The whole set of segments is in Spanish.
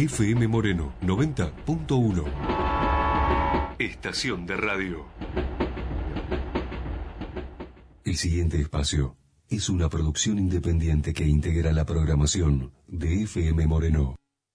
FM Moreno 90.1. Estación de radio. El siguiente espacio es una producción independiente que integra la programación de FM Moreno.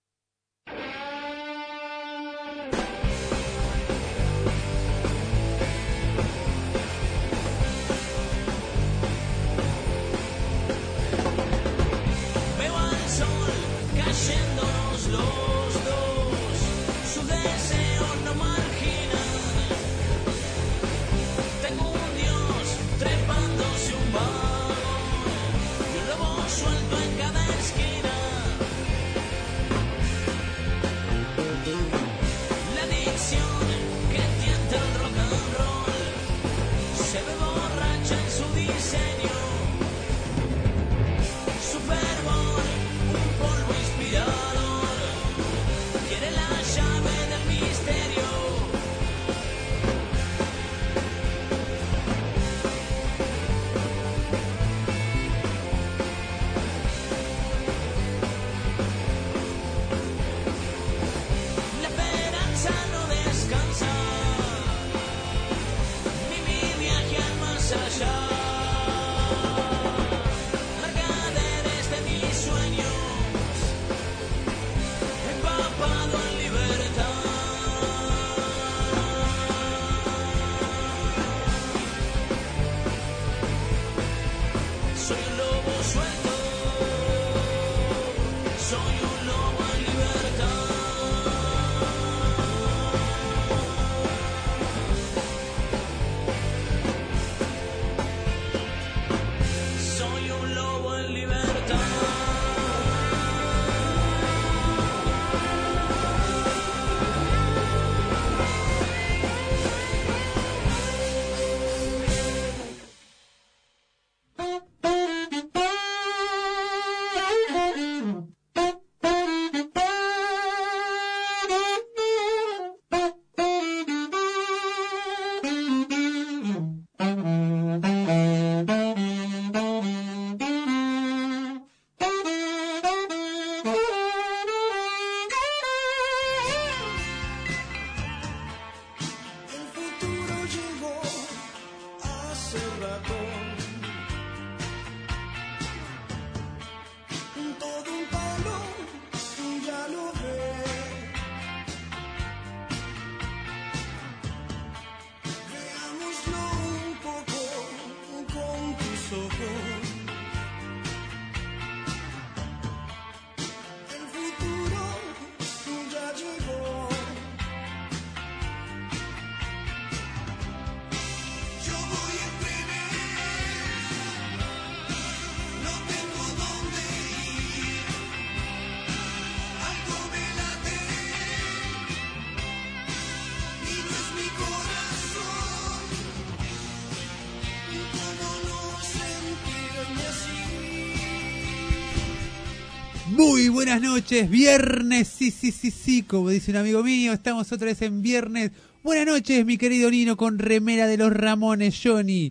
Muy buenas noches, viernes, sí, como dice un amigo mío, estamos otra vez en viernes. Buenas noches, mi querido Nino, con remera de los Ramones, Johnny,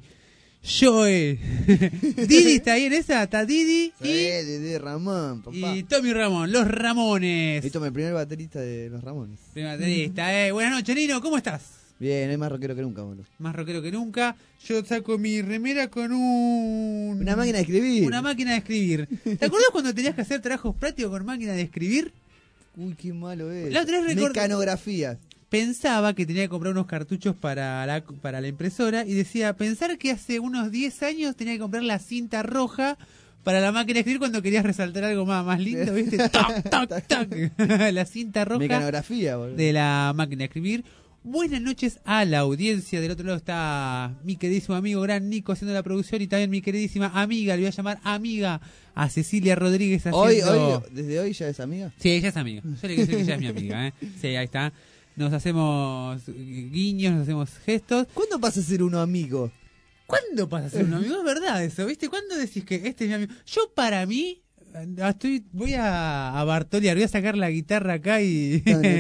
Joe, Didi está ahí en esa, está Didi y Didi Ramón, papá. Y Tommy Ramón, los Ramones. Esto es el primer baterista de los Ramones. Primer baterista, Buenas noches, Nino, ¿cómo estás? Bien, es más rockero que nunca, boludo. Más rockero que nunca. Yo saco mi remera con una máquina de escribir. Una máquina de escribir. ¿Te acuerdas cuando tenías que hacer trabajos prácticos con máquina de escribir? Uy, qué malo es. La otra vez mecanografía. Pensaba que tenía que comprar unos cartuchos para la impresora y decía, pensar que hace unos 10 años tenía que comprar la cinta roja para la máquina de escribir cuando querías resaltar algo más lindo, ¿viste? ¡Tac, tac, tac! La cinta roja mecanografía, boludo. De la máquina de escribir. Buenas noches a la audiencia. Del otro lado está mi queridísimo amigo Gran Nico haciendo la producción y también mi queridísima amiga, le voy a llamar amiga, a Cecilia Rodríguez haciendo... ¿Desde hoy ya es amiga? Sí, ella es amiga. Yo le quiero decir que ella es mi amiga, Sí, ahí está. Nos hacemos guiños, nos hacemos gestos. ¿Cuándo pasa a ser uno amigo? ¿Cuándo pasa a ser un amigo? Es verdad eso, ¿viste? ¿Cuándo decís que este es mi amigo? Yo para mí... voy a Bartoliar, voy a sacar la guitarra acá y...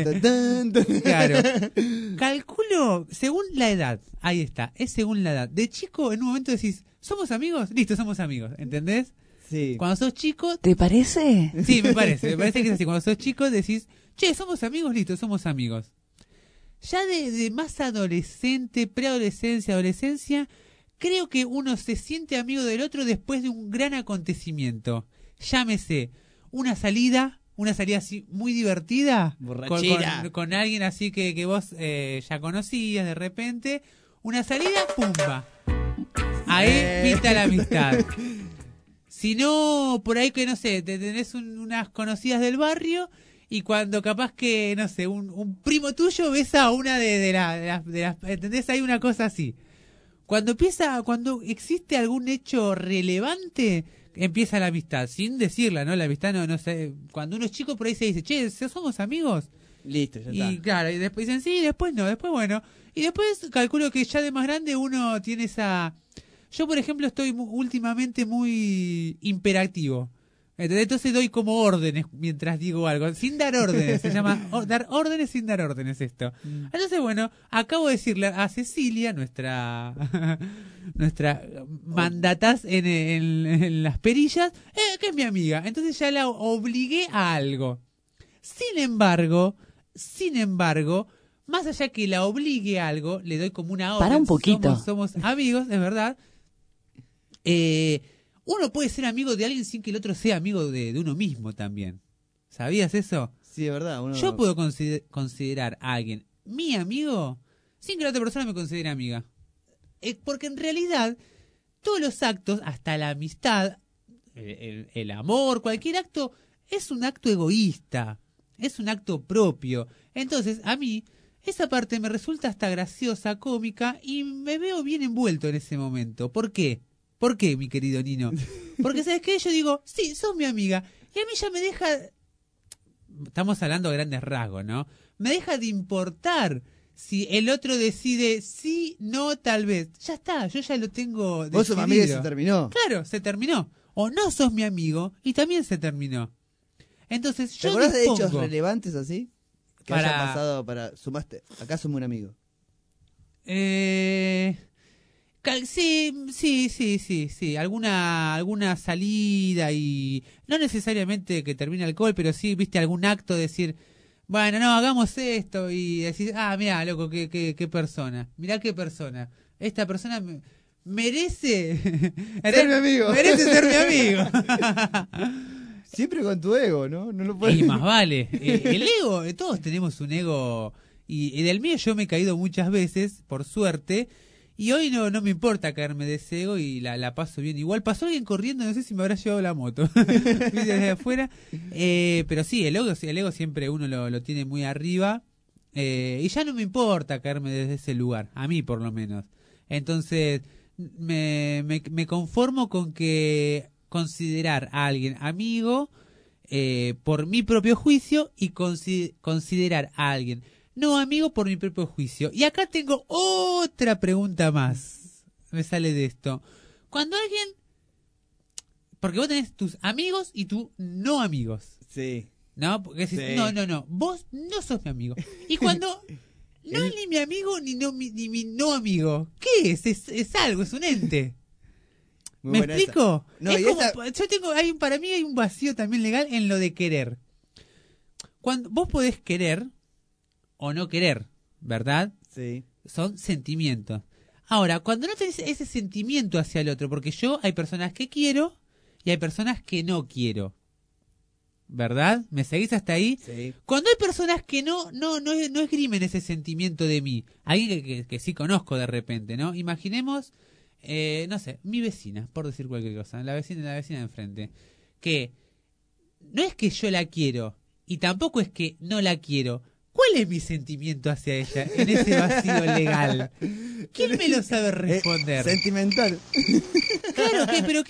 Claro. Calculo, según la edad, ahí está, es según la edad. De chico, en un momento decís, ¿somos amigos? Listo, somos amigos, ¿entendés? Sí. Cuando sos chico, ¿Te parece? sí, me parece que es así. Cuando sos chico decís, che, somos amigos, listo, somos amigos. Ya de más adolescente, preadolescencia, adolescencia, creo que uno se siente amigo del otro después de un gran acontecimiento. Llámese, una salida así muy divertida, Borrachera. con alguien así que vos ya conocías de repente, una salida, pumba. Ahí pinta la amistad. Si no, por ahí que no sé, te tenés unas conocidas del barrio y cuando capaz que, no sé, un primo tuyo besa a una de las, ¿entendés? Hay una cosa así. Cuando existe algún hecho relevante, empieza la amistad, sin decirla, ¿no? La amistad no sé, cuando uno es chico por ahí se dice, che, ¿somos amigos? Listo, ya Y está. claro, y después dicen sí, después no, después bueno. Y después calculo que ya de más grande uno tiene esa... Yo, por ejemplo, estoy últimamente muy imperativo. ¿Entendés? Entonces doy como órdenes mientras digo algo, sin dar órdenes. Se llama dar órdenes sin dar órdenes esto. Entonces, bueno, acabo de decirle a Cecilia, nuestra mandataz en las perillas, que es mi amiga. Entonces ya la obligué a algo. Sin embargo, más allá que la obligue a algo, le doy como una orden. Para un poquito. Somos amigos, es verdad. Uno puede ser amigo de alguien sin que el otro sea amigo de uno mismo también. ¿Sabías eso? Sí, es verdad. Yo puedo considerar a alguien mi amigo sin que la otra persona me considere amiga. Porque en realidad todos los actos, hasta la amistad, el amor, cualquier acto, es un acto egoísta, es un acto propio. Entonces a mí esa parte me resulta hasta graciosa, cómica y me veo bien envuelto en ese momento. ¿Por qué? ¿Por qué, mi querido Nino? Porque, ¿sabes qué? Yo digo, sí, sos mi amiga. Y a mí ya me deja... Estamos hablando a grandes rasgos, ¿no? Me deja de importar si el otro decide sí, no, tal vez. Ya está, yo ya lo tengo decidido. Vos sos mi amiga y se terminó. Claro, se terminó. O no sos mi amigo y también se terminó. Entonces, ¿Te yo acordás de hechos dispongo... relevantes así? Que Para- haya pasado sumaste. Acá somos un amigo. Sí. Alguna salida y no necesariamente que termine alcohol, pero sí, viste, algún acto de decir, bueno, no, hagamos esto y decir, mira, loco, qué persona, mirá qué persona. Esta persona merece Ser mi amigo. Merece ser mi amigo. Siempre con tu ego, ¿no? No lo puedes. Y más vale. El ego, todos tenemos un ego y del mío yo me he caído muchas veces, por suerte. Y hoy no me importa caerme de ese ego y la paso bien. Igual pasó alguien corriendo, no sé si me habrá llevado la moto. Vi desde afuera. Pero sí, el ego siempre uno lo tiene muy arriba. Y ya no me importa caerme desde ese lugar, a mí por lo menos. Entonces me conformo con que considerar a alguien amigo por mi propio juicio y considerar a alguien no amigo por mi propio juicio. Y acá tengo otra pregunta más. Me sale de esto. Cuando alguien... Porque vos tenés tus amigos y tus no amigos. Sí. ¿No? Porque decís, Sí. no. Vos no sos mi amigo. Y cuando... No es ni mi amigo ni mi no amigo. ¿Qué es? Es algo, es un ente. Muy ¿Me buena esa. explico? No, Es y como, esa- para mí hay un vacío también legal en lo de querer. Cuando vos podés querer o no querer, ¿verdad? Sí. Son sentimientos. Ahora, cuando no tenés ese sentimiento hacia el otro, porque hay personas que quiero y hay personas que no quiero, ¿verdad? ¿Me seguís hasta ahí? Sí. Cuando hay personas que no esgrimen ese sentimiento de mí, alguien que sí conozco de repente, ¿no? Imaginemos, no sé, mi vecina, por decir cualquier cosa, la vecina de enfrente, que no es que yo la quiero y tampoco es que no la quiero. ¿Cuál es mi sentimiento hacia ella en ese vacío legal? ¿Quién me lo sabe responder? Sentimental. Claro,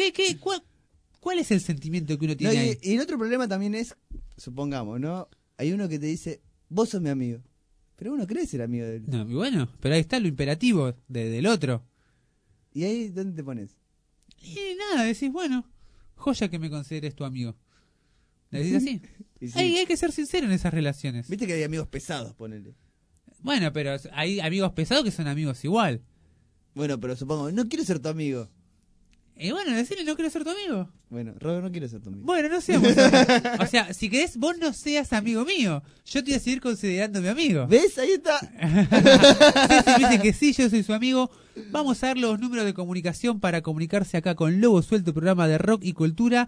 ¿cuál es el sentimiento que uno No, tiene ahí? y el otro problema también es, supongamos, ¿no? Hay uno que te dice, vos sos mi amigo. Pero uno cree ser amigo de él. No, y bueno, pero ahí está lo imperativo del otro. ¿Y ahí dónde te pones? Y nada, decís, bueno, joya que me consideres tu amigo. ¿Le decís así? Y sí. Hay que ser sincero en esas relaciones. Viste que hay amigos pesados, ponele. Bueno, pero hay amigos pesados que son amigos igual. Bueno, pero supongo, no quiero ser tu amigo. Bueno, decirle no quiero ser tu amigo. Bueno, Robert, no quiero ser tu amigo. Bueno, no seamos amigos. O sea, si querés, vos no seas amigo mío. Yo te voy a seguir considerando mi amigo. ¿Ves? Ahí está. Ceci me dice que sí, yo soy su amigo. Vamos a dar los números de comunicación para comunicarse acá con Lobo Suelto, programa de rock y cultura.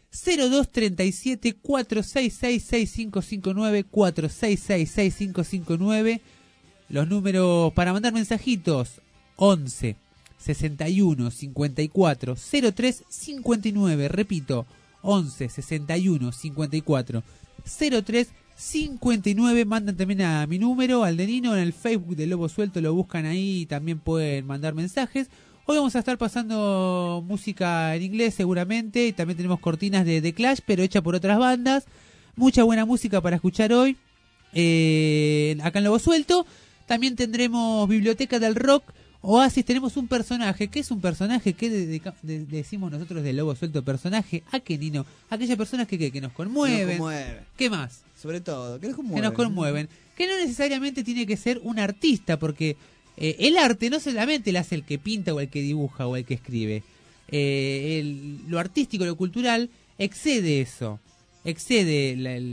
0237 466 6559 466 6559. Los números para mandar mensajitos: 11 61 54 03 59. Repito, 11 61 54 03 59. Mandan también a mi número, al de Nino, en el Facebook de Lobo Suelto, lo buscan ahí y también pueden mandar mensajes. Hoy vamos a estar pasando música en inglés seguramente, y también tenemos cortinas de The Clash, pero hecha por otras bandas. Mucha buena música para escuchar hoy acá en Lobo Suelto. También tendremos Biblioteca del Rock, Oasis. Tenemos un personaje. ¿Qué es un personaje? ¿Qué decimos nosotros de Lobo Suelto personaje? ¿A qué, Nino? Aquellas personas que nos conmueven. Nos conmueven. ¿Qué más? Sobre todo, que nos conmueven. Que nos conmueven. Que no necesariamente tiene que ser un artista, porque el arte no solamente lo hace el que pinta o el que dibuja o el que escribe. Lo artístico, lo cultural, excede eso. Excede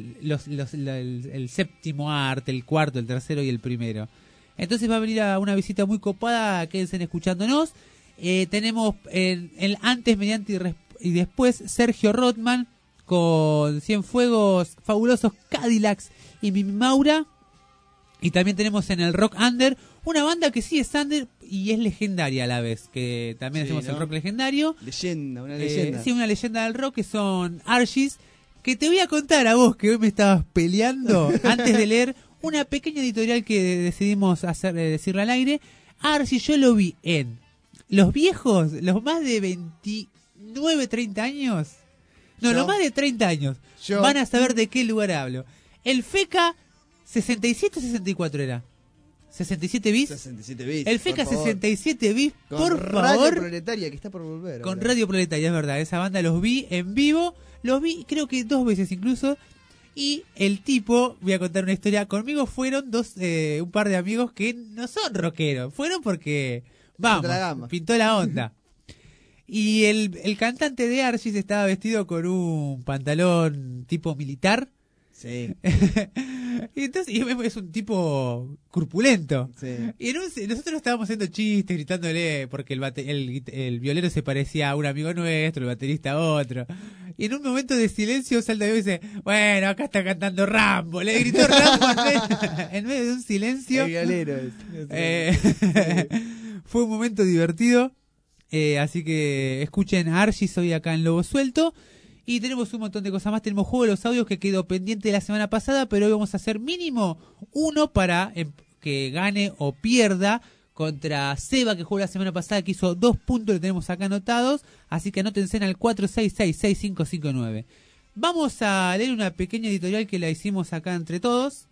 el séptimo arte, el cuarto, el tercero y el primero. Entonces va a venir a una visita muy copada, quédense escuchándonos. Tenemos el antes, mediante y después Sergio Rothman con Cienfuegos, Fabulosos Cadillacs y Mimi Maura. Y también tenemos en el Rock Under una banda que sí es under y es legendaria a la vez, que también hacemos el rock legendario. Una leyenda. Sí, una leyenda del rock, que son Archis, que te voy a contar a vos, que hoy me estabas peleando antes de leer una pequeña editorial que decidimos decirle al aire. Archis yo lo vi en los viejos, los más de 29, 30 años. No, los más de 30 años. Van a saber de qué lugar hablo. El FECA 67 o 64 era. 67 bis. 67 bis. El FECA 67 bis, por favor. Radio Proletaria, que está por volver. Con Radio Proletaria, es verdad. Esa banda los vi en vivo. Los vi creo que 2 veces incluso. Y el tipo, voy a contar una historia. Conmigo fueron un par de amigos que no son rockeros. Fueron porque, vamos, pintó la onda. Y el cantante de Archis estaba vestido con un pantalón tipo militar. Sí. Y entonces es un tipo corpulento. Sí. Y nosotros estábamos haciendo chistes, gritándole, porque el violero se parecía a un amigo nuestro, el baterista a otro. Y en un momento de silencio salta y dice: bueno, acá está cantando Rambo. Le gritó Rambo en medio de un silencio. El violero Fue un momento divertido. Así que escuchen a Archis hoy acá en Lobo Suelto. Y tenemos un montón de cosas más. Tenemos Juego de los Audios, que quedó pendiente de la semana pasada, pero hoy vamos a hacer mínimo uno para que gane o pierda contra Seba, que jugó la semana pasada, que hizo 2 puntos, lo tenemos acá anotados. Así que anótense al 466-6559. Vamos a leer una pequeña editorial que la hicimos acá entre todos.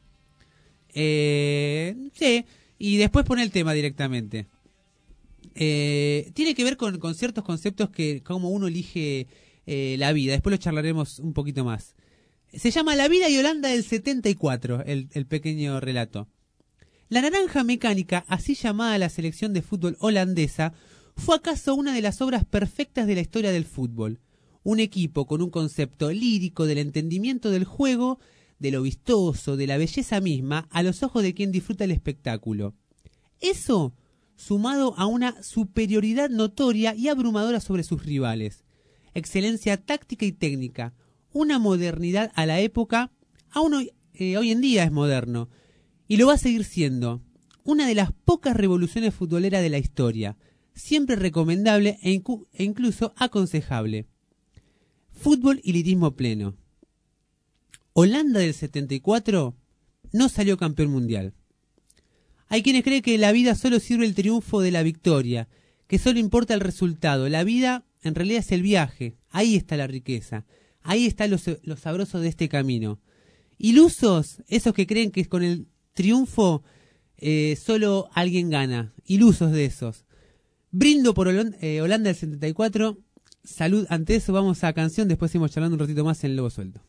Sí, y después poner el tema directamente. Tiene que ver con ciertos conceptos que como uno elige la vida. Después lo charlaremos un poquito más. Se llama La vida y Holanda del 74, el pequeño relato. La naranja mecánica, así llamada la selección de fútbol holandesa, fue acaso una de las obras perfectas de la historia del fútbol. Un equipo con un concepto lírico del entendimiento del juego, de lo vistoso, de la belleza misma, a los ojos de quien disfruta el espectáculo. Eso, sumado a una superioridad notoria y abrumadora sobre sus rivales. Excelencia táctica y técnica, una modernidad a la época, aún hoy en día es moderno, y lo va a seguir siendo. Una de las pocas revoluciones futboleras de la historia, siempre recomendable e incluso aconsejable. Fútbol y lirismo pleno. Holanda del 74 no salió campeón mundial. Hay quienes creen que la vida solo sirve el triunfo de la victoria, que solo importa el resultado. La vida en realidad es el viaje, ahí está la riqueza, ahí está lo sabroso de este camino. Ilusos, esos que creen que con el triunfo solo alguien gana, ilusos de esos. Brindo por Holanda del 74, salud ante eso. Vamos a canción, después seguimos charlando un ratito más en Lobo Suelto.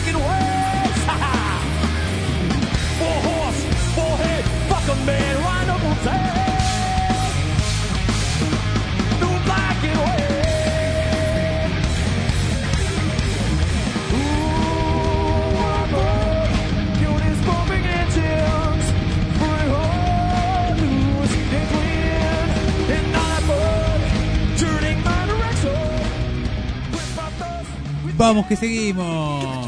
blackened waves. Four horse, four head, fuck a man, right up on tail. No blackened waves. Ooh, I'm up, units bumping engines, free hard news and clean, and I'm up, turning my direction. With my thoughts, with Vamos que seguimos.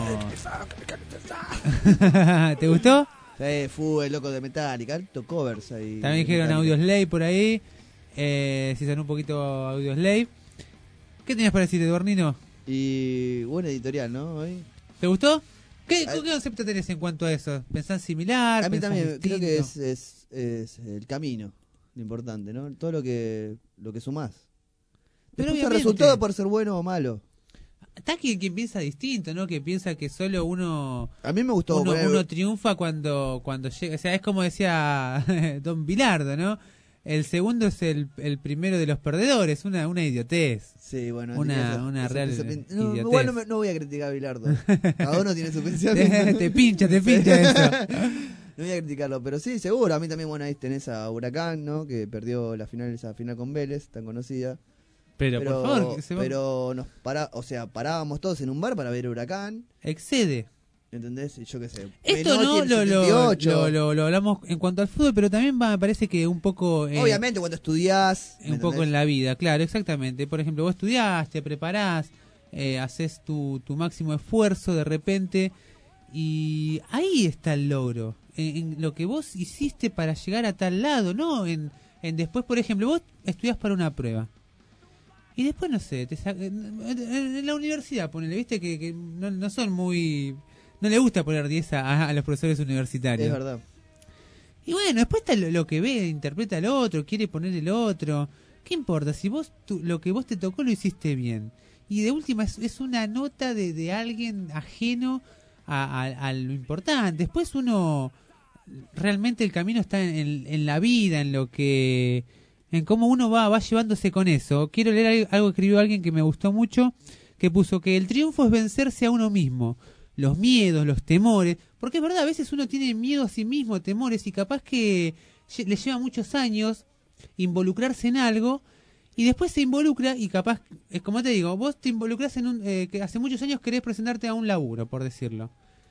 ¿Te gustó? Fue el loco de Metallica, alto covers ahí. También dijeron Metallica. Audioslave por ahí. Si son un poquito Audioslave. ¿Qué tenías para decir, Eduardino? Y buena editorial, ¿no? Hoy. ¿Te gustó? ¿Qué concepto tenés en cuanto a eso? ¿Pensás similar? A mí ¿Pensás también creo que distinto? es el camino lo importante, ¿no? Todo lo que sumás. Pero Después el obviamente. resultado puede ser bueno o malo. Está quien piensa distinto, ¿no? Que piensa que solo uno A mí me gustó. uno triunfa cuando llega. O sea, es como decía Don Bilardo, ¿no? El segundo es el primero de los perdedores. Una idiotez. Sí, bueno. Una real No, idiotez. igual no voy a criticar a Bilardo. Cada uno tiene su pensión. te pincha eso. No voy a criticarlo, pero sí, seguro. A mí también, bueno, ahí tenés a Huracán, ¿no? Que perdió esa final con Vélez, tan conocida. Pero por favor, que se va- Pero parábamos todos en un bar para ver Huracán, excede. ¿entendés? Y yo qué sé. Esto Menotti no en lo 78. lo hablamos en cuanto al fútbol, pero también me parece que un poco... Obviamente cuando estudiás, ¿me un poco entendés? en la vida, claro, exactamente. Por ejemplo, vos estudiás, te preparás, haces tu máximo esfuerzo de repente y ahí está el logro, en lo que vos hiciste para llegar a tal lado, ¿no? En después, por ejemplo, vos estudiás para una prueba y después, no sé, en la universidad, ponele, viste que no son muy... No le gusta poner 10 a los profesores universitarios. Es verdad. Y bueno, después está lo que ve, interpreta el otro, quiere poner el otro. ¿Qué importa? Si vos lo que vos te tocó lo hiciste bien. Y de última es una nota de alguien ajeno a lo importante. Después uno, realmente el camino está en la vida, en cómo uno va llevándose con eso. Quiero leer algo que escribió alguien que me gustó mucho, que puso que el triunfo es vencerse a uno mismo. Los miedos, los temores, porque es verdad, a veces uno tiene miedo a sí mismo, temores, y capaz que le lleva muchos años involucrarse en algo, y después se involucra, y capaz, es como te digo, vos te involucrás en que hace muchos años querés presentarte a un laburo, por decirlo,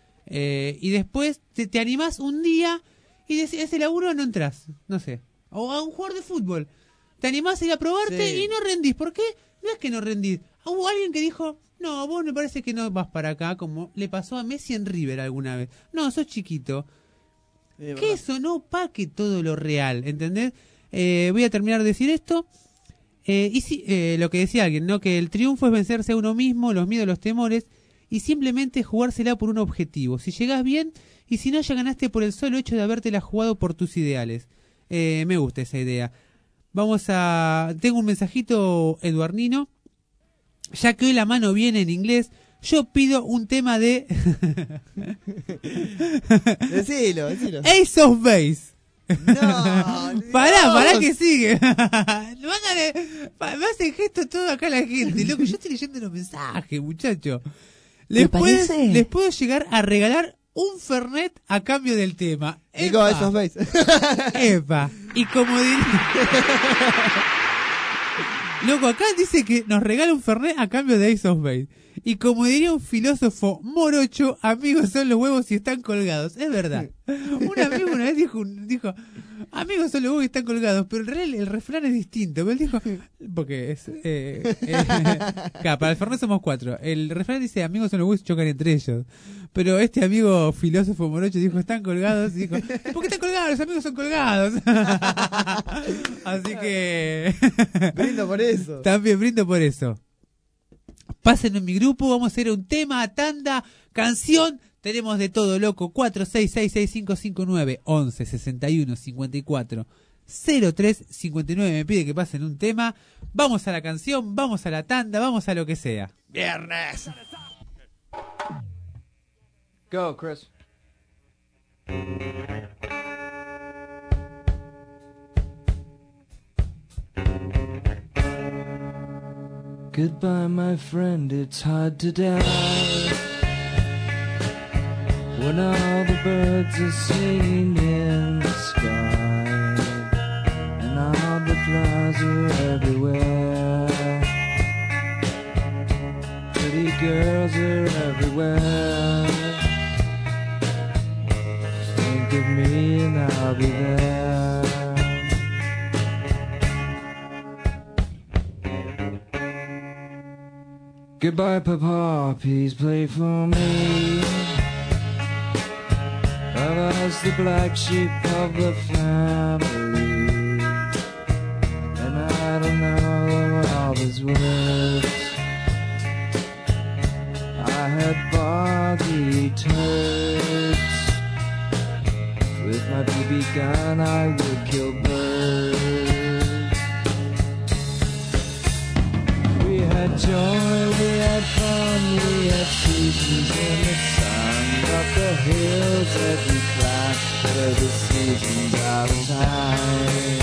y después te animás un día, y ese laburo no entras, no sé, o a un jugador de fútbol, te animás a ir a probarte Sí. y no rendís, ¿por qué? No es que no rendís, hubo alguien que dijo... No, vos me parece que no vas para acá, como le pasó a Messi en River alguna vez. No, sos chiquito. Es Que verdad. eso no opaque todo lo real, ¿entendés? Voy a terminar de decir esto. Y sí, lo que decía alguien, ¿no? Que el triunfo es vencerse a uno mismo, los miedos, los temores, y simplemente jugársela por un objetivo. Si llegás bien, y si no, ya ganaste por el solo hecho de habértela jugado por tus ideales. Me gusta esa idea. Tengo un mensajito, Eduardino. Ya que hoy la mano viene en inglés, yo pido un tema de Decilo. Ace of Base. No, Pará Dios. que sigue. Mándale, me hacen gesto todo acá la gente, loco. Yo estoy leyendo los mensajes, muchacho. Les puedo llegar a regalar un Fernet a cambio del tema. Digo, esos veis. Epa. Y como diría... Loco, acá dice que nos regala un Fernet a cambio de Ace of Base. Y como diría un filósofo morocho, amigos son los huevos y están colgados. Es verdad. Un amigo una vez dijo, amigos son los huevos y están colgados, pero el refrán es distinto. Pero él dijo, porque es... para el Fernet somos 4. El refrán dice, amigos son los huevos y chocan entre ellos. Pero este amigo filósofo morocho dijo, están colgados. Y dijo, ¿por qué están colgados? Los amigos son colgados. Así que... Brindo por eso. También brindo por eso. Pasen en mi grupo, vamos a hacer un tema, tanda, canción. Tenemos de todo, loco. 46665559 11 61 54 03 59. Me pide que pasen un tema. Vamos a la canción, vamos a la tanda, vamos a lo que sea. Viernes. Go, Chris. Goodbye, my friend, it's hard to die. when all the birds are singing in the sky, and all the flowers are everywhere, pretty girls are everywhere. Think of me and I'll be there. Goodbye, Papa, please play for me. I was the black sheep of the family, and I don't know all these words. I had boggy turds. With my BB gun I would kill birds. We had joy, we had fun, we had seasons in the sun. Up the hills that we climbed were the seasons out of time.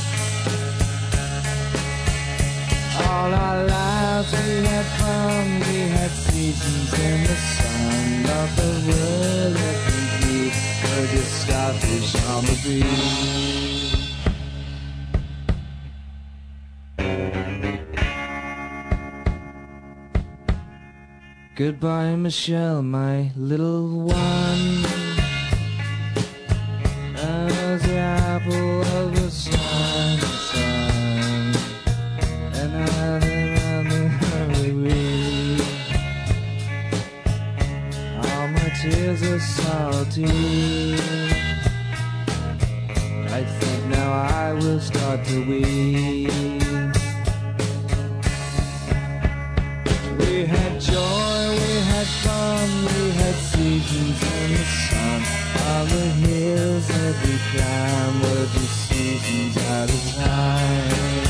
All our lives we had fun, we had seasons in the sun. Of the world that we beat were just starfish on the beach. Goodbye, Michelle, my little one. As the apple of the sun, and I all my tears are salty. I think now I will start to weep. We had joy, we had fun, we had seasons in the sun. All the hills that we climbed were just seasons at a time.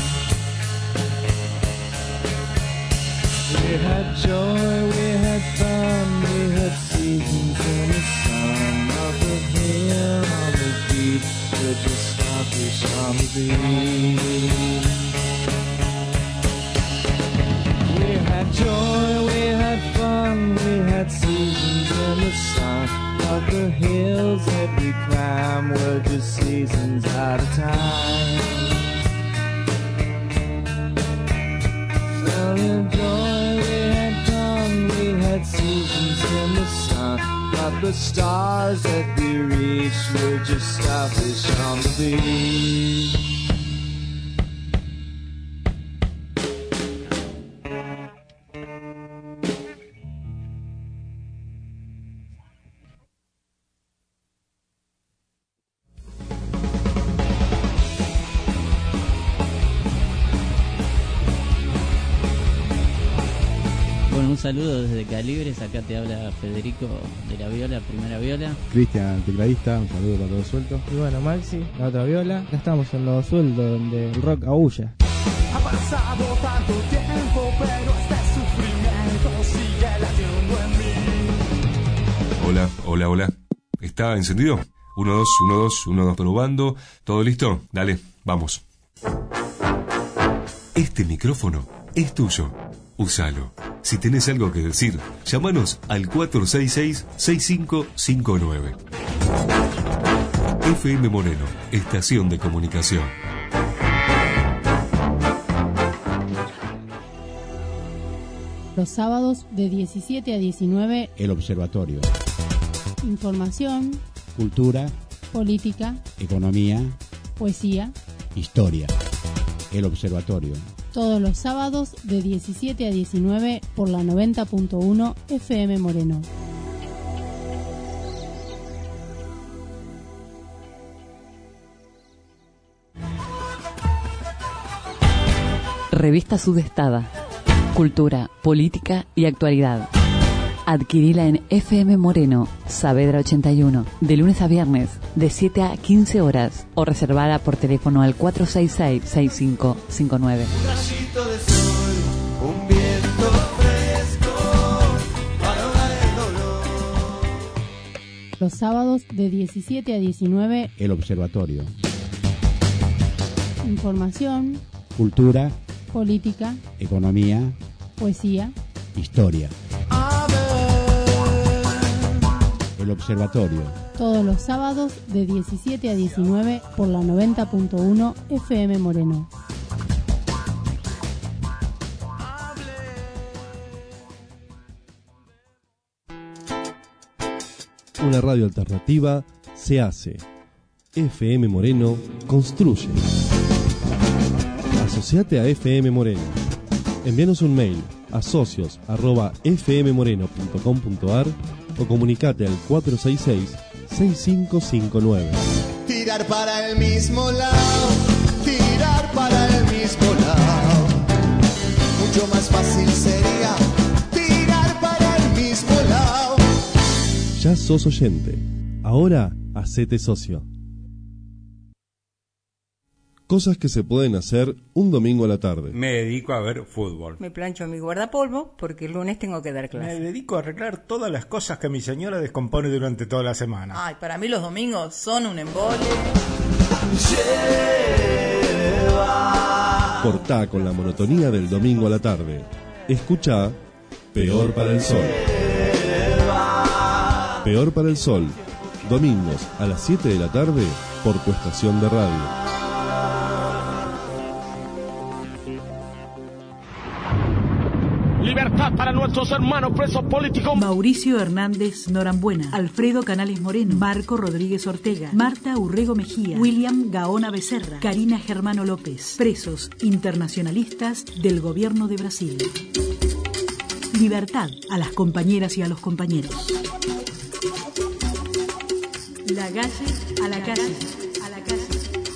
We had joy, we had fun, we had seasons in the sun. Up the hill, on the beach, we're just starfish on the beach. We had joy, we had fun, we had seasons in the sun. Up the hills that we climbed were just seasons at a time. Fell in joy, we had fun, we had seasons in the sun. But the stars that we reached were just starfish on the beach. Un saludo desde Calibres, acá te habla Federico de la viola, primera viola. Cristian, tecladista, un saludo para todos sueltos. Y bueno, Maxi, la otra viola. Acá estamos en Los Sueldos, donde el rock aúlla. Ha pasado tanto tiempo, pero este sufrimiento sigue latiendo en mí. Hola, hola, hola. ¿Está encendido? 1, 2, 1, 2, 1, 2, probando. ¿Todo listo? Dale, vamos. Este micrófono es tuyo. Úsalo. Si tenés algo que decir, llámanos al 466-6559. FM Moreno, estación de comunicación. Los sábados de 17 a 19. El Observatorio. Información, Cultura, política, economía, poesía. historia. El Observatorio. Todos los sábados de 17 a 19 por la 90.1 FM Moreno. Revista Sudestada. Cultura, política y actualidad. Adquirila en FM Moreno, Saavedra 81, de lunes a viernes, de 7 a 15 horas, o reservada por teléfono al 466-6559. Un rayito de sol, un viento fresco, para ahogar el dolor. Los sábados de 17 a 19. El Observatorio. Información, Cultura, política, economía, poesía. historia. El Observatorio. Todos los sábados de 17 a 19 por la 90.1 FM Moreno. Una radio alternativa se hace. FM Moreno construye. Asociate a FM Moreno. Envíanos un mail a socios@fmmoreno.com.ar o comunicate al 466-6559. Tirar para el mismo lado, tirar para el mismo lado. Mucho más fácil sería tirar para el mismo lado. Ya sos oyente. Ahora hacete socio. Cosas que se pueden hacer un domingo a la tarde. Me dedico a ver fútbol. Me plancho mi guardapolvo porque el lunes tengo que dar clase. Me dedico a arreglar todas las cosas que mi señora descompone durante toda la semana. Ay, para mí los domingos son un embole. Cortá con la monotonía del domingo a la tarde. Escuchá Peor para el Sol. Peor para el Sol. Domingos a las 7 de la tarde por tu estación de radio. Libertad para nuestros hermanos presos políticos. Mauricio Hernández Norambuena, Alfredo Canales Moreno, Marco Rodríguez Ortega, Marta Urrego Mejía, William Gaona Becerra, Karina Germano López, presos internacionalistas del gobierno de Brasil. Libertad a las compañeras y a los compañeros. La calle a la calle. A la calle.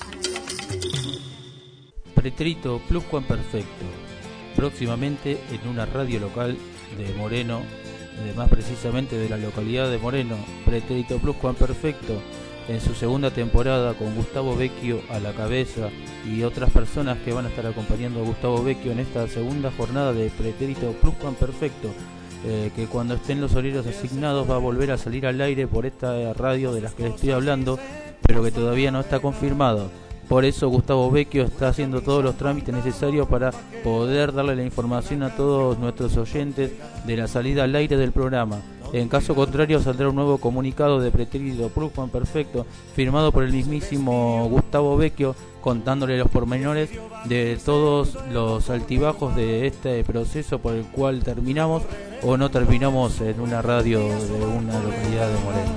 Pretérito Pluscuamperfecto. Próximamente en una radio local de Moreno, más precisamente de la localidad de Moreno. Pretérito Pluscuamperfecto en su segunda temporada con Gustavo Vecchio a la cabeza y otras personas que van a estar acompañando a Gustavo Vecchio en esta segunda jornada de Pretérito Pluscuamperfecto, que cuando estén los horarios asignados va a volver a salir al aire por esta radio de las que les estoy hablando, pero que todavía no está confirmado. Por eso Gustavo Vecchio está haciendo todos los trámites necesarios para poder darle la información a todos nuestros oyentes de la salida al aire del programa. En caso contrario saldrá un nuevo comunicado de Pretérito Pluscuamperfecto firmado por el mismísimo Gustavo Vecchio, contándole los pormenores de todos los altibajos de este proceso por el cual terminamos o no terminamos en una radio de una localidad de Moreno.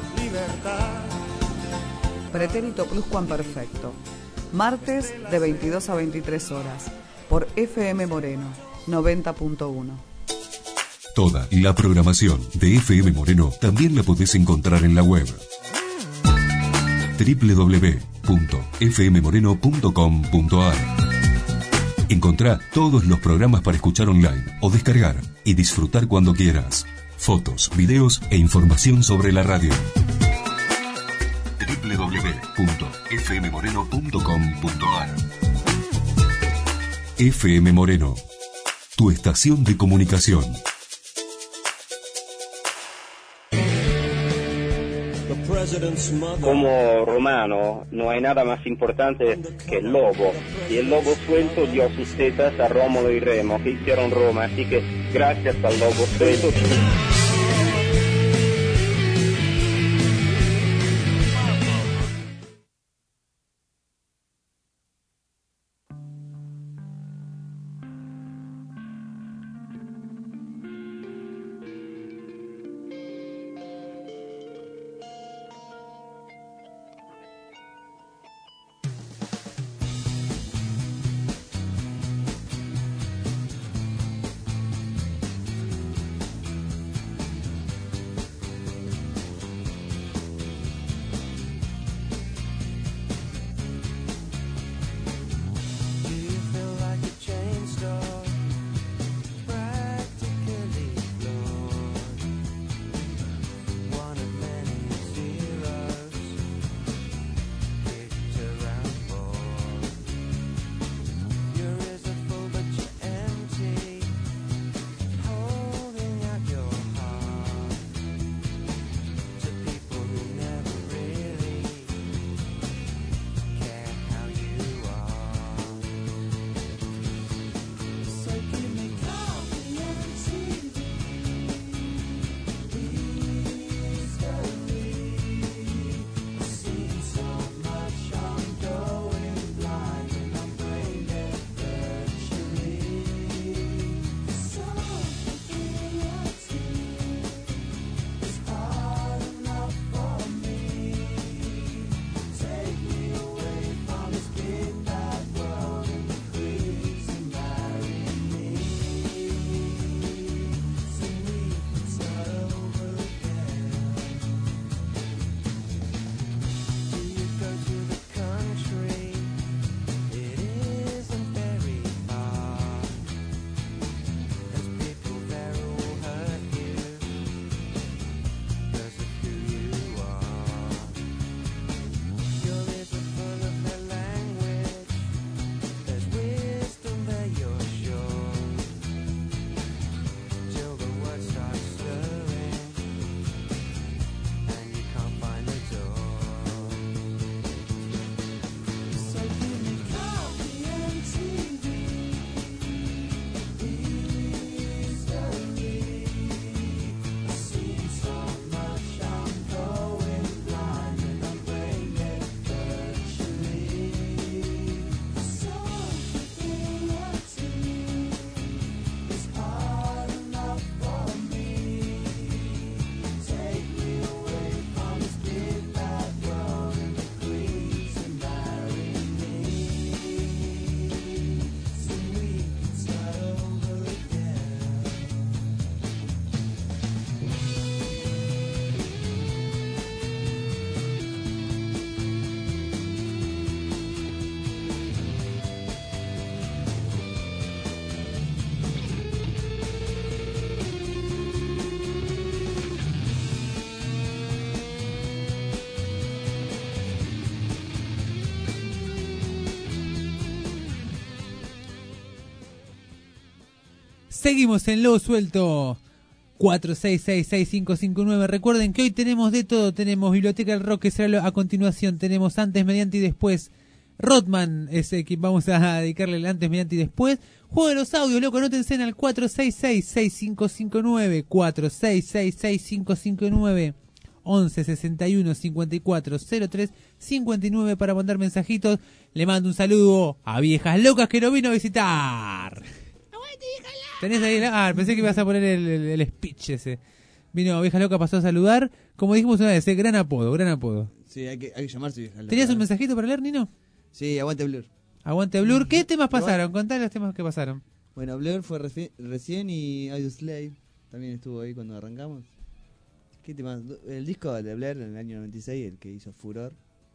Pretérito Pluscuamperfecto, martes de 22 a 23 horas, por FM Moreno, 90.1. Toda la programación de FM Moreno también la podés encontrar en la web www.fmmoreno.com.ar. Encontrá todos los programas para escuchar online o descargar y disfrutar cuando quieras. Fotos, videos e información sobre la radio. www.fmmoreno.com.ar. FM Moreno, tu estación de comunicación. Como romano no hay nada más importante que el lobo, y el lobo suelto dio sus tetas a Rómulo y Remo, que hicieron Roma, así que gracias al lobo suelto. Seguimos en Lobo Suelto. 46665559. Recuerden que hoy tenemos de todo. Tenemos Biblioteca del Rock, que será a continuación. Tenemos Antes, Mediante y Después. Rodman es el que vamos a dedicarle el Antes, Mediante y Después. Juego de los audios, loco, anótense en el 46665559. 46665559. 11 61 54 03 59 para mandar mensajitos. Le mando un saludo a Viejas Locas que nos vino a visitar. ¿Tenés ahí pensé que ibas a poner el speech ese. Vino Viejas Locas, pasó a saludar. Como dijimos una vez, gran apodo. Sí, hay que llamarse Viejas Locas. ¿Tenías un mensajito para leer, Nino? Sí, aguante Blur. Aguante Blur. ¿Qué temas pasaron? Contá los temas que pasaron. Bueno, Blur fue recién y Audioslave también estuvo ahí cuando arrancamos. ¿Qué temas? El disco de Blur en el año 96, el que hizo furor.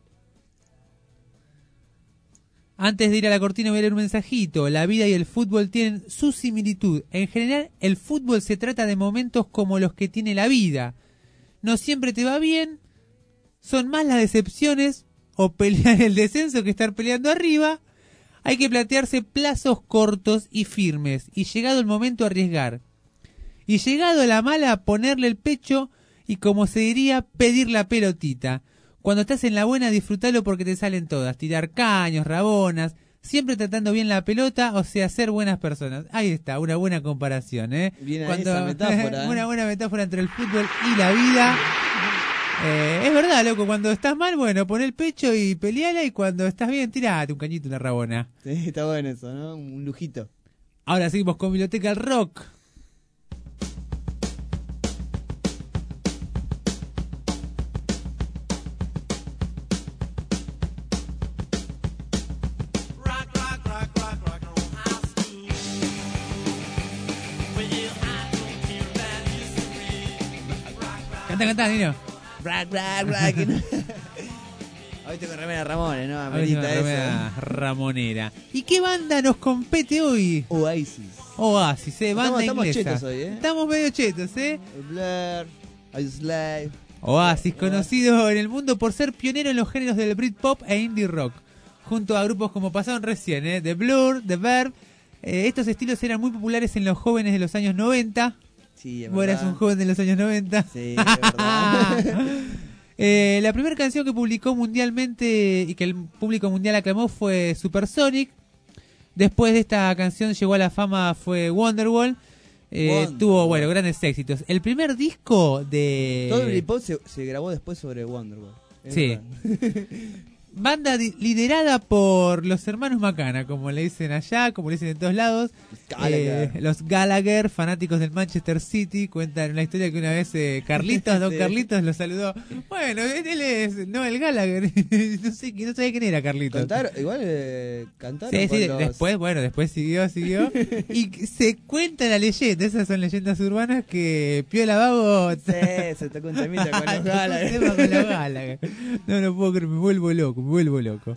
Antes de ir a la cortina voy a leer un mensajito. La vida y el fútbol tienen su similitud. En general, el fútbol se trata de momentos como los que tiene la vida. No siempre te va bien. Son más las decepciones o pelear el descenso que estar peleando arriba. Hay que plantearse plazos cortos y firmes. Y llegado el momento, arriesgar. Y llegado la mala, ponerle el pecho y, como se diría, pedir la pelotita. Cuando estás en la buena, disfrutalo porque te salen todas. Tirar caños, rabonas, siempre tratando bien la pelota, o sea, ser buenas personas. Ahí está, una buena comparación, ¿eh? Viene esa metáfora. Una buena metáfora entre el fútbol y la vida. Es verdad, loco, cuando estás mal, bueno, pon el pecho y peleala, y cuando estás bien, tirate un cañito, una rabona. Sí, está bueno eso, ¿no? Un lujito. Ahora seguimos con Biblioteca del Rock. Cantá, Nino. Hoy tengo remera Ramones, ¿no? Amerita remera ramonera. ¿Y qué banda nos compete hoy? Oasis, banda estamos inglesa. chetos hoy, ¿eh? Estamos medio chetos, Blur, Audioslave. Oasis, conocido en el mundo por ser pionero en los géneros del Britpop e indie rock, junto a grupos como pasaron recién, The Blur, The Verve. Estos estilos eran muy populares en los jóvenes de los años 90. Sí, Vos eras un joven de los años 90. Sí, es verdad. La primera canción que publicó mundialmente y que el público mundial aclamó fue Supersonic. Después de esta canción llegó a la fama fue Wonderwall. Tuvo, grandes éxitos. El primer disco de... Todo el Britpop se grabó después sobre Wonderwall. Sí. Banda liderada por los hermanos Macana, como le dicen allá, como le dicen en todos lados. Los Gallagher, fanáticos del Manchester City, cuentan una historia que una vez Carlitos, Don Carlitos, lo saludó. Bueno, él es Noel Gallagher. no sabía quién era Carlitos. Cantaron. Sí, después siguió. Y se cuenta la leyenda, esas son leyendas urbanas, que Piola Vago... Sí, se tocó un temita con los Gallagher. No lo puedo creer, me vuelvo loco. Los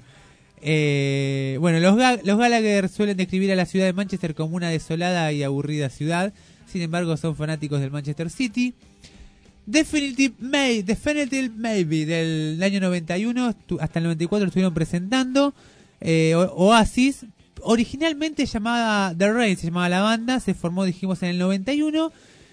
Gallagher suelen describir a la ciudad de Manchester como una desolada y aburrida ciudad. Sin embargo, son fanáticos del Manchester City. Definitive Maybe del año 91 hasta el 94 estuvieron presentando. Oasis, originalmente llamada The Rain, se llamaba la banda, se formó, dijimos, en el 91.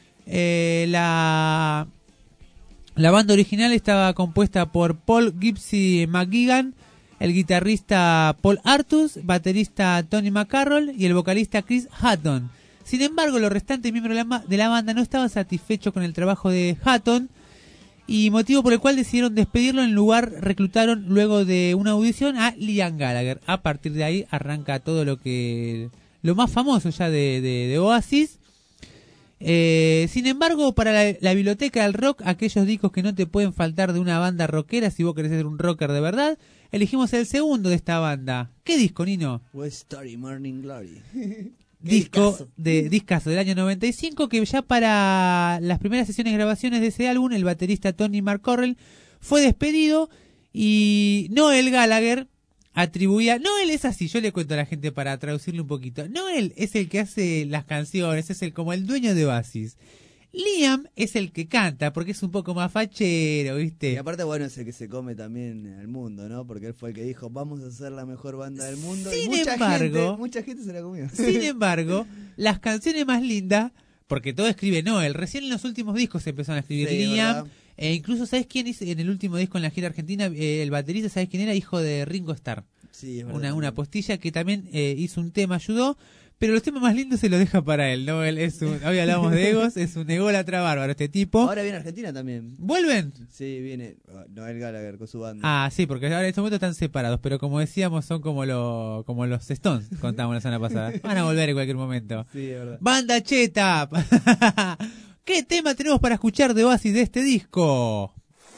La banda original estaba compuesta por Paul Gibson McGuigan, el guitarrista Paul Artus, baterista Tony McCarroll y el vocalista Chris Hutton. Sin embargo, los restantes miembros de la banda no estaban satisfechos con el trabajo de Hutton, y motivo por el cual decidieron despedirlo. En lugar, reclutaron luego de una audición a Liam Gallagher. A partir de ahí arranca todo lo más famoso ya de Oasis. Sin embargo, para la biblioteca del rock, aquellos discos que no te pueden faltar de una banda rockera, si vos querés ser un rocker de verdad, elegimos el segundo de esta banda. ¿Qué disco, Nino? West Story, Morning Glory. Discazo del año 95, que ya para las primeras sesiones de grabaciones de ese álbum, el baterista Tony McCarroll fue despedido, y Noel Gallagher Noel es así, yo le cuento a la gente para traducirle un poquito. Noel es el que hace las canciones, es como el dueño de Oasis. Liam es el que canta, porque es un poco más fachero, ¿viste? Y aparte, bueno, es el que se come también al mundo, ¿no? Porque él fue el que dijo, vamos a ser la mejor banda del mundo. Sin y embargo, mucha gente se la comió. Sin embargo, las canciones más lindas, porque todo escribe Noel, recién en los últimos discos se empezaron a escribir Sí, Liam, ¿verdad? incluso, ¿sabes quién hizo en el último disco en la gira argentina? El baterista, ¿sabes quién era? Hijo de Ringo Starr. Sí, es verdad. Una postilla que también hizo un tema, ayudó, pero los temas más lindos se los deja para él, ¿no? Él es hoy hablamos de egos, es un ególatra bárbaro este tipo. Ahora viene a Argentina también. ¿Vuelven? Sí, viene Noel Gallagher con su banda. Ah, sí, porque ahora en este momento están separados, pero como decíamos, son como los Stones, contamos la semana pasada. Van a volver en cualquier momento. Sí, es verdad. Banda Cheta. ¿Qué tema tenemos para escuchar de Oasis de este disco?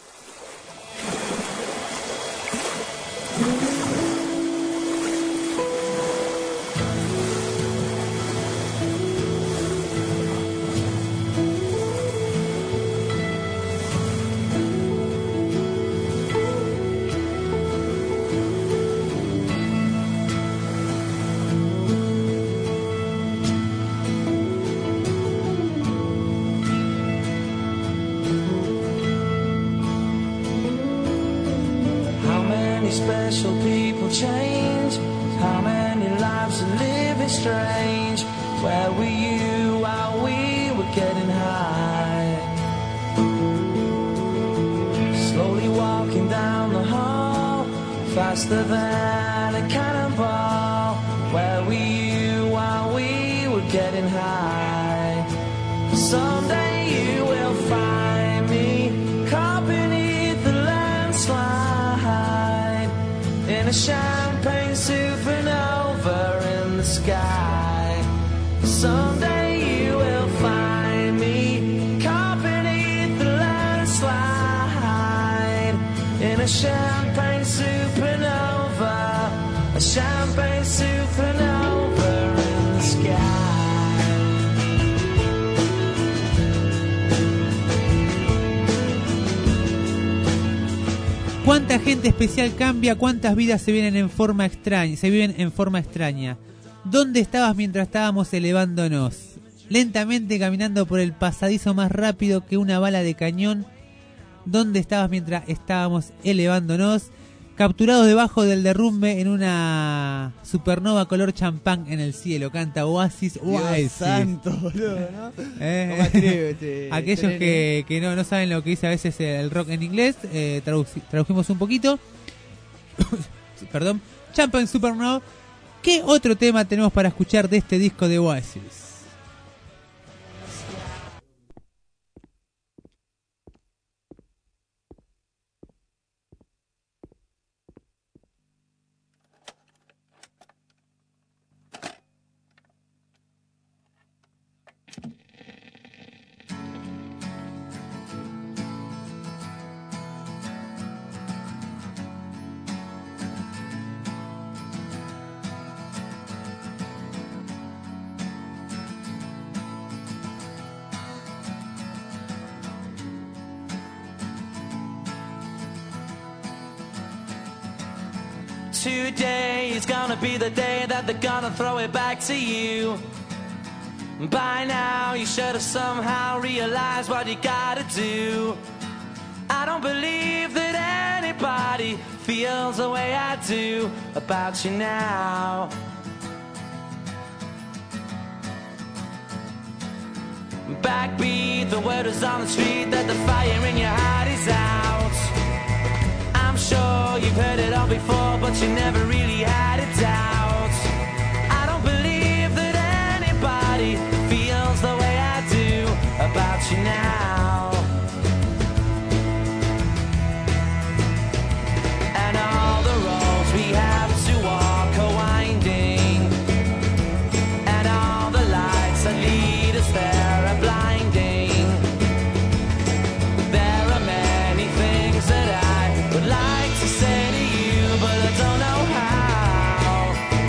Special people change. How many lives are living strange? Where were you while we were getting high? Slowly walking down the hall, faster than a cannonball. Where were you while we were getting high? Someday you will find me caught beneath the landslide in a champagne supernova in the sky. Someday you will find me caught beneath the landslide in a champagne supernova, a champagne supernova in the sky. ¿Cuánta gente especial cambia? ¿Cuántas vidas se viven en forma extraña? ¿Dónde estabas mientras estábamos elevándonos? Lentamente caminando por el pasadizo más rápido que una bala de cañón. ¿Dónde estabas mientras estábamos elevándonos? Capturados debajo del derrumbe en una supernova color champán en el cielo. Canta Oasis. Dios santo, boludo, ¿no? Aquellos que no saben lo que dice a veces el rock en inglés, tradujimos un poquito. Perdón. Champagne Supernova. ¿Qué otro tema tenemos para escuchar de este disco de Oasis? Today is gonna be the day that they're gonna throw it back to you. By now you should have somehow realized what you gotta do. I don't believe that anybody feels the way I do about you now. Backbeat, the word is on the street that the fire in your heart is out. I'm sure you've heard it all before, but you never really had a doubt. I don't believe that anybody feels the way I do about you now. And all the roads we have to walk are winding, and all the lights that lead us there are blinding. There are many things that I would like to say to you, but I don't know how.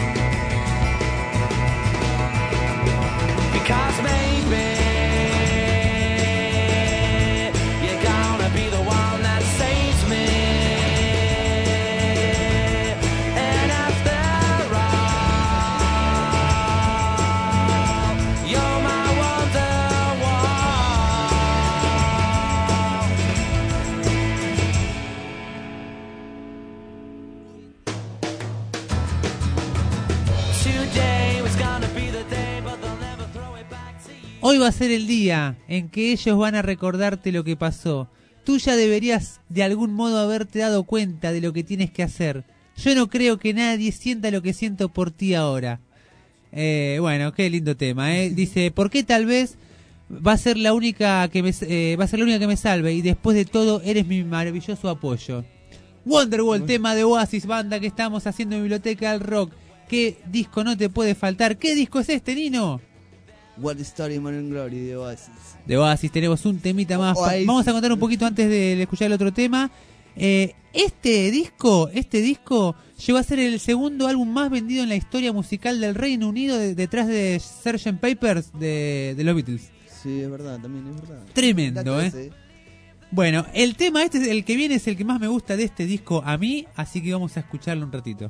Hoy va a ser el día en que ellos van a recordarte lo que pasó. Tú ya deberías de algún modo haberte dado cuenta de lo que tienes que hacer. Yo no creo que nadie sienta lo que siento por ti ahora. Bueno, qué lindo tema, ¿eh? Dice, ¿por qué tal vez va a ser la única que me salve y después de todo eres mi maravilloso apoyo? Wonderwall, tema de Oasis, banda que estamos haciendo en Biblioteca del Rock. ¿Qué disco no te puede faltar? ¿Qué disco es este, Nino? What Story Morning Glory de Oasis. De Oasis tenemos un temita más. Vamos a contar un poquito antes de escuchar el otro tema. Este disco llegó a ser el segundo álbum más vendido en la historia musical del Reino Unido, detrás de Sgt. Pepper's de los Beatles. Sí, es verdad, también es verdad. Tremendo, Bueno, el tema el que viene, es el que más me gusta de este disco a mí, así que vamos a escucharlo un ratito.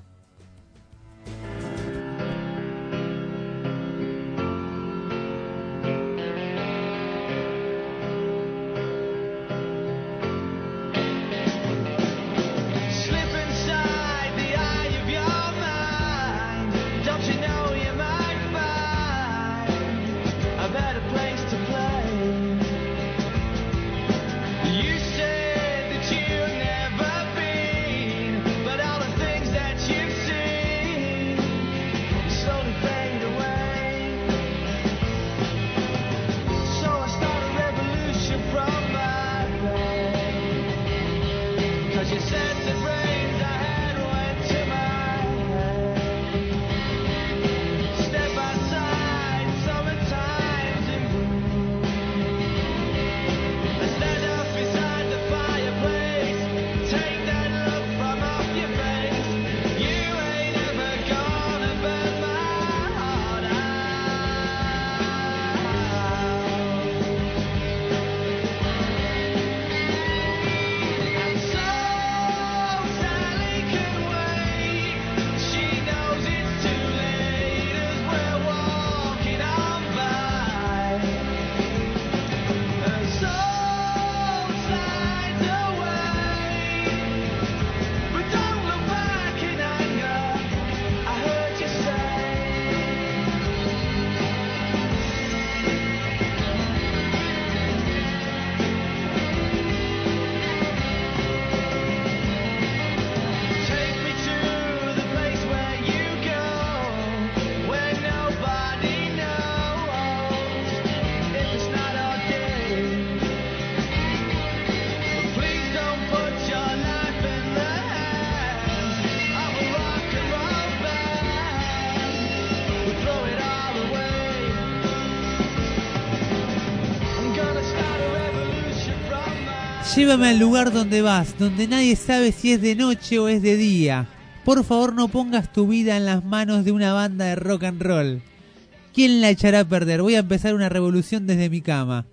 Llévame al lugar donde vas, donde nadie sabe si es de noche o es de día. Por favor, no pongas tu vida en las manos de una banda de rock and roll. ¿Quién la echará a perder? Voy a empezar una revolución desde mi cama.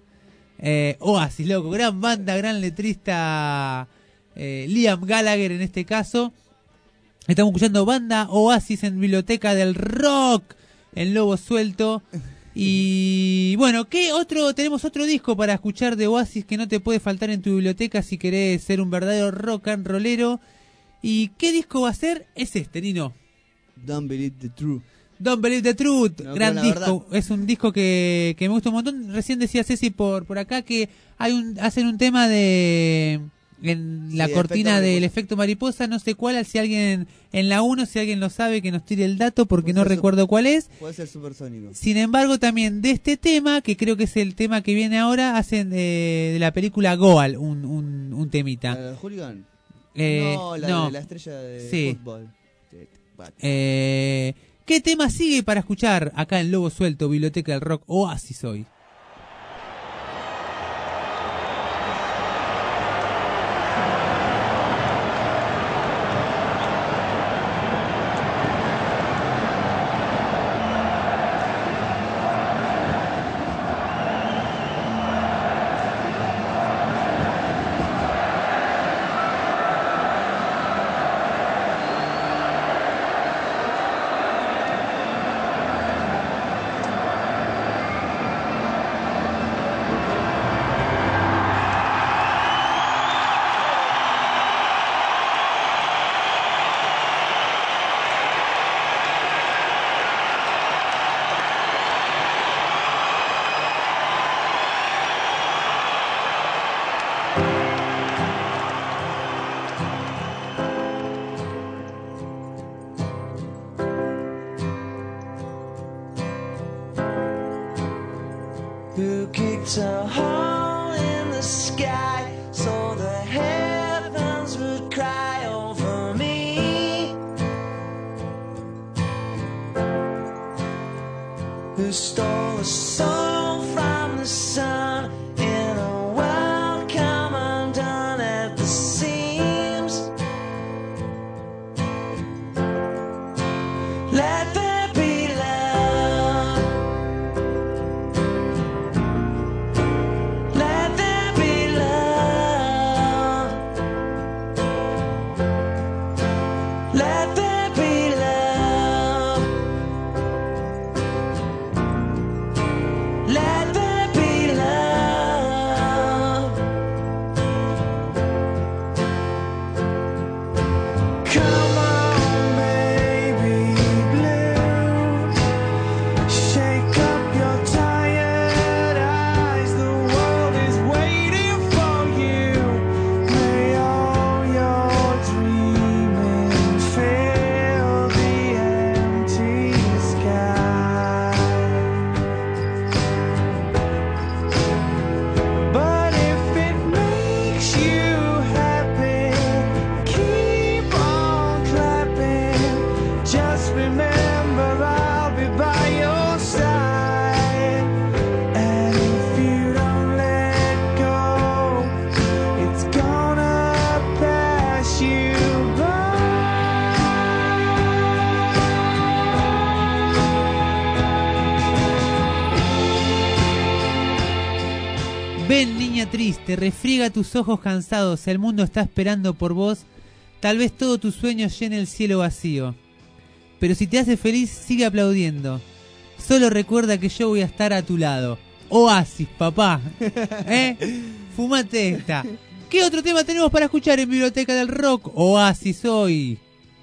Oasis, loco, gran banda, gran letrista, Liam Gallagher en este caso. Estamos escuchando banda Oasis en Biblioteca del Rock, en Lobo Suelto. Y bueno, ¿qué otro? Tenemos otro disco para escuchar de Oasis que no te puede faltar en tu biblioteca si querés ser un verdadero rock and rollero. ¿Y qué disco va a ser? Es este, Nino. Don't Believe the Truth. Don't Believe the Truth, No, gran la disco. verdad. Es un disco que me gusta un montón. Recién decía Ceci por acá que hacen un tema en la cortina del efecto mariposa, no sé cuál, si alguien en la 1, si alguien lo sabe, que nos tire el dato porque no recuerdo cuál es. Puede ser Supersónico. Sin embargo, también de este tema, que creo que es el tema que viene ahora, hacen de la película Goal un temita. ¿La de Hooligan? No, de la estrella de fútbol. ¿Qué tema sigue para escuchar acá en Lobo Suelto, Biblioteca del Rock, Oasis hoy? who stole a soul from the sun in a world come undone at the seams. Let there be love. Let there be love. Let there be love. Let there be love. Come on, baby blue. Shake up your tired eyes. The world is waiting for you. May all your dreaming fill the empty sky. But if it makes you happy, keep on clapping. Just remember I'll be by your side. And if you don't let go, it's gonna pass you by. Ven, niña triste, refriega tus ojos cansados, el mundo está esperando por vos. Tal vez todo tu sueño llene el cielo vacío. Pero si te hace feliz, sigue aplaudiendo. Solo recuerda que yo voy a estar a tu lado. Oasis, papá. Fumate esta. ¿Qué otro tema tenemos para escuchar en Biblioteca del Rock? Oasis hoy.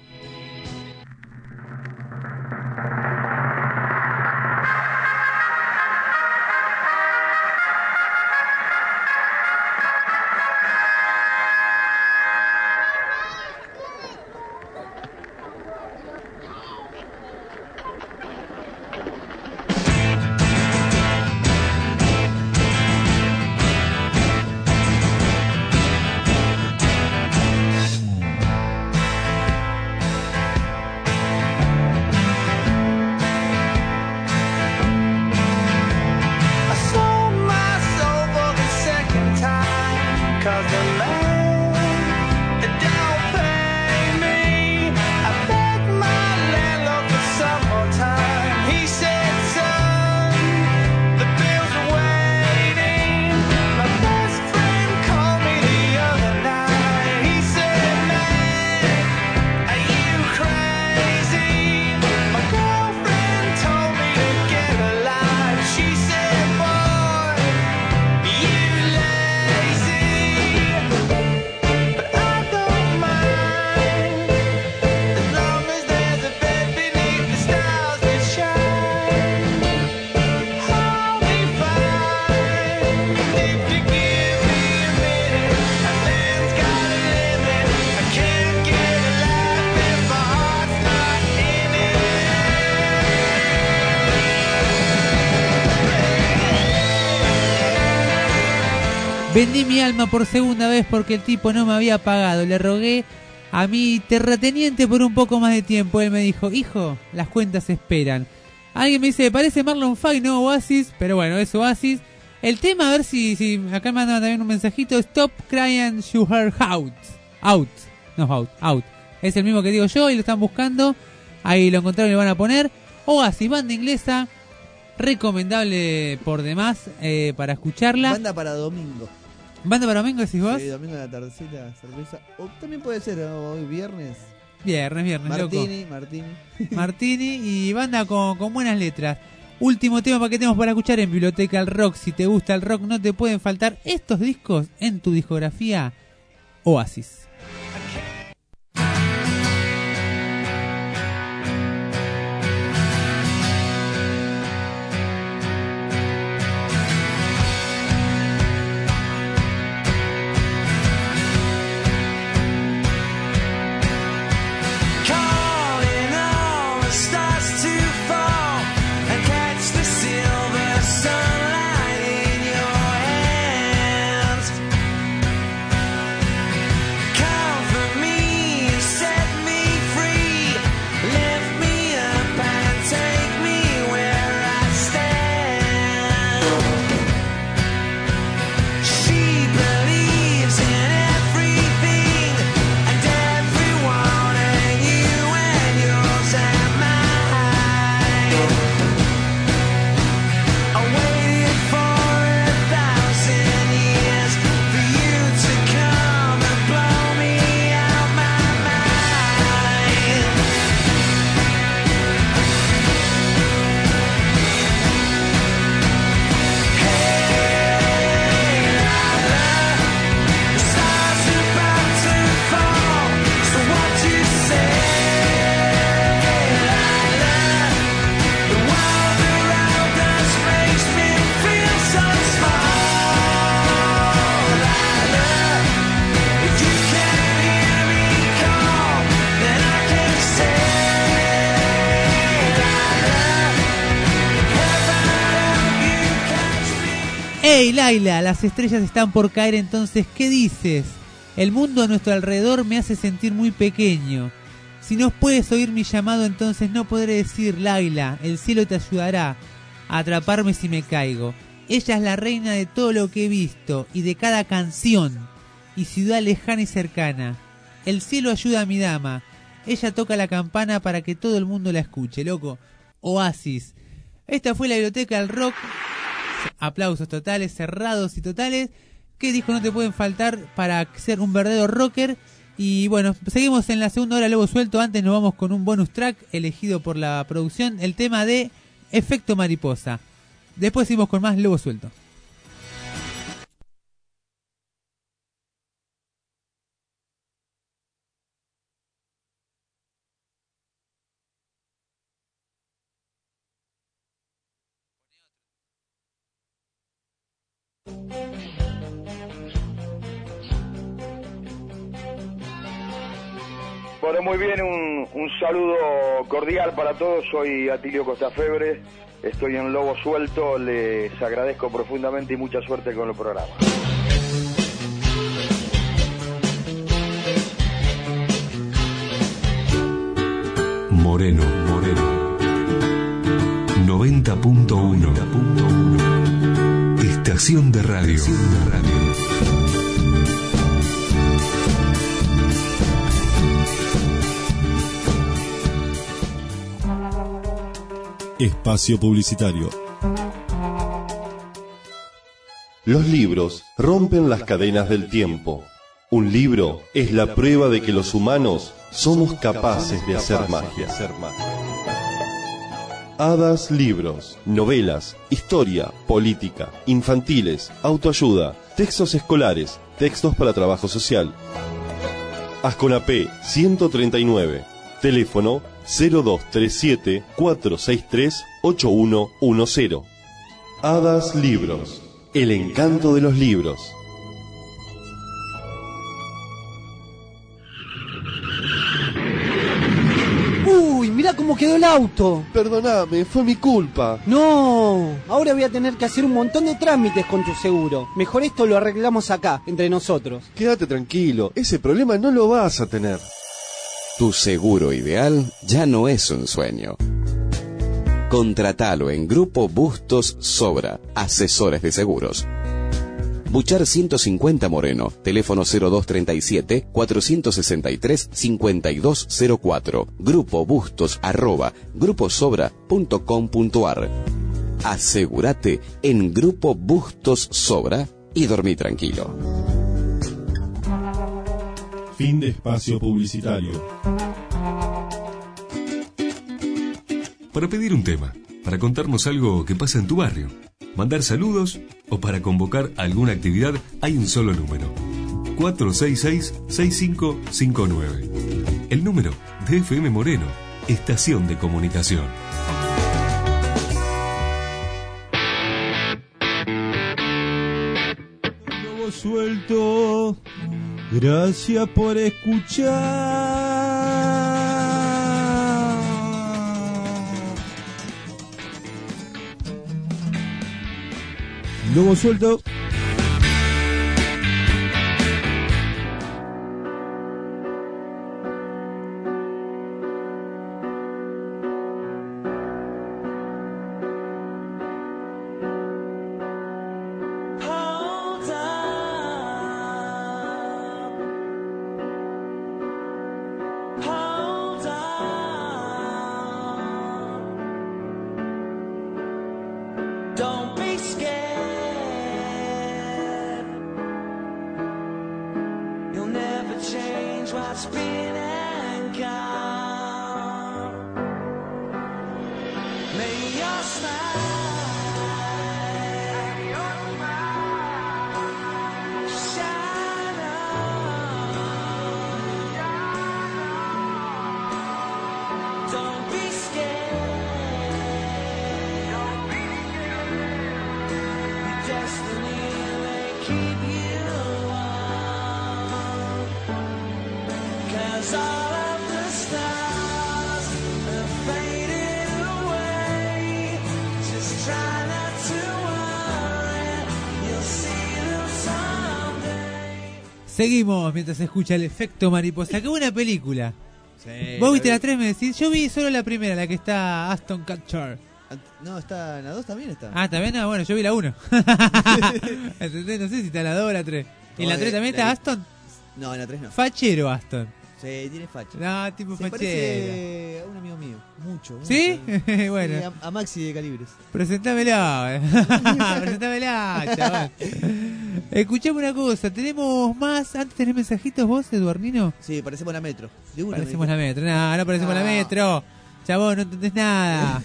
I sold my soul for the second time, 'cause the land it don't pay me. I begged my landlord for some more time. He said, son, the bills are waiting. My best friend called me the other night. He said, man, are you crazy? My girlfriend told me to get alive. She said, boy, you lazy. But I don't mind, as long as there's a bed beneath the stars that shine. I'll be fine if you give me a minute. A man's got a limit. I can't get a laugh if my heart's not in it. Vendí mi alma por segunda vez porque el tipo no me había pagado. Le rogué a mi terrateniente por un poco más de tiempo. Él me dijo, hijo, las cuentas esperan. Alguien me dice, parece Marlon Fay, no Oasis. Pero bueno, es Oasis. El tema, a ver si acá me mandan también un mensajito. Stop crying you heart out. Out. Es el mismo que digo yo y lo están buscando. Ahí lo encontraron y lo van a poner. Oasis, banda inglesa. Recomendable por demás para escucharla. Banda para domingo. ¿Banda para domingo decís vos? Sí, domingo a la tardecita, cerveza. O también puede ser hoy viernes. Viernes, Martini, loco. Martini. Martini y banda con buenas letras. Último tema que tenemos para escuchar en Biblioteca del Rock. Si te gusta el rock, no te pueden faltar estos discos en tu discografía. Oasis. Calling all the stars to fall and catch the silver sunlight in your hands. ¡Ey, Laila! Las estrellas están por caer, entonces, ¿qué dices? El mundo a nuestro alrededor me hace sentir muy pequeño. Si no puedes oír mi llamado, entonces no podré decir, Laila, el cielo te ayudará a atraparme si me caigo. Ella es la reina de todo lo que he visto y de cada canción y ciudad lejana y cercana. El cielo ayuda a mi dama. Ella toca la campana para que todo el mundo la escuche, loco. Oasis. Esta fue la Biblioteca del Rock. Aplausos totales, cerrados y totales. ¿Qué discos no te pueden faltar para ser un verdadero rocker? Y bueno, seguimos en la segunda hora Lobo Suelto. Antes nos vamos con un bonus track elegido por la producción, el tema de Efecto Mariposa. Después seguimos con más Lobo Suelto. Bueno, muy bien, un saludo cordial para todos. Soy Atilio Costafebre, estoy en Lobo Suelto, les agradezco profundamente y mucha suerte con el programa. Moreno, 90.1 Estación de radio. Espacio publicitario. Los libros rompen las cadenas del tiempo. Un libro es la prueba de que los humanos somos capaces de hacer magia. Hadas Libros, novelas, historia, política, infantiles, autoayuda, textos escolares, textos para trabajo social. Asconapé 139, teléfono 0237-463-8110. Hadas Libros, el encanto de los libros. Uy, mirá cómo quedó el auto. Perdóname, fue mi culpa. No, ahora voy a tener que hacer un montón de trámites con tu seguro. Mejor esto lo arreglamos acá, entre nosotros. Quédate tranquilo, ese problema no lo vas a tener. Tu seguro ideal ya no es un sueño. Contratalo en Grupo Bustos Sobra, asesores de seguros. Buchar 150 Moreno, teléfono 0237-463-5204, grupobustos@gruposobra.com.ar. Asegúrate en Grupo Bustos Sobra y dormí tranquilo. Fin de espacio publicitario. Para pedir un tema, para contarnos algo que pasa en tu barrio, mandar saludos o para convocar alguna actividad, hay un solo número: 466-6559. El número de FM Moreno, Estación de Comunicación. Lobo Suelto, gracias por escuchar. Lobo Suelto. Don't be scared. You'll never change what's been and gone. May your smile shine on. Don't be scared. Destiny may keep you on, 'cause all of the stars have faded away. Just try not to worry, Seguimos mientras se escucha el efecto mariposa. ¡Qué buena película! Sí, ¿Vos viste vi. la 3, me decís? Yo vi solo la primera, la que está Aston Kutcher. No, está en la 2 también está. Ah, ¿también? Ah, bueno, yo vi la 1. ¿Entendés? No sé si está la 2 o la 3. ¿Y en la 3 también está Aston? No, en la 3 no. Fachero Aston. Sí, tiene facha. No, tipo Se fachero. parece a un amigo mío. Mucho. ¿Sí? Bueno. Sí, a Maxi de Calibres. Presentámela. Presentámela, chaval. Escuchame una cosa. ¿Tenemos más? ¿Antes tenés mensajitos vos, Eduardino? Sí, parecemos la Metro. De una, Parecemos la Metro. No parecemos la Metro. Chabón, no entendés nada.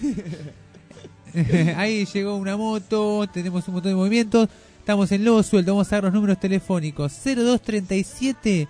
Ahí llegó una moto. Tenemos un montón de movimientos. Estamos en Lobo Suelto. Vamos a dar los números telefónicos. 0237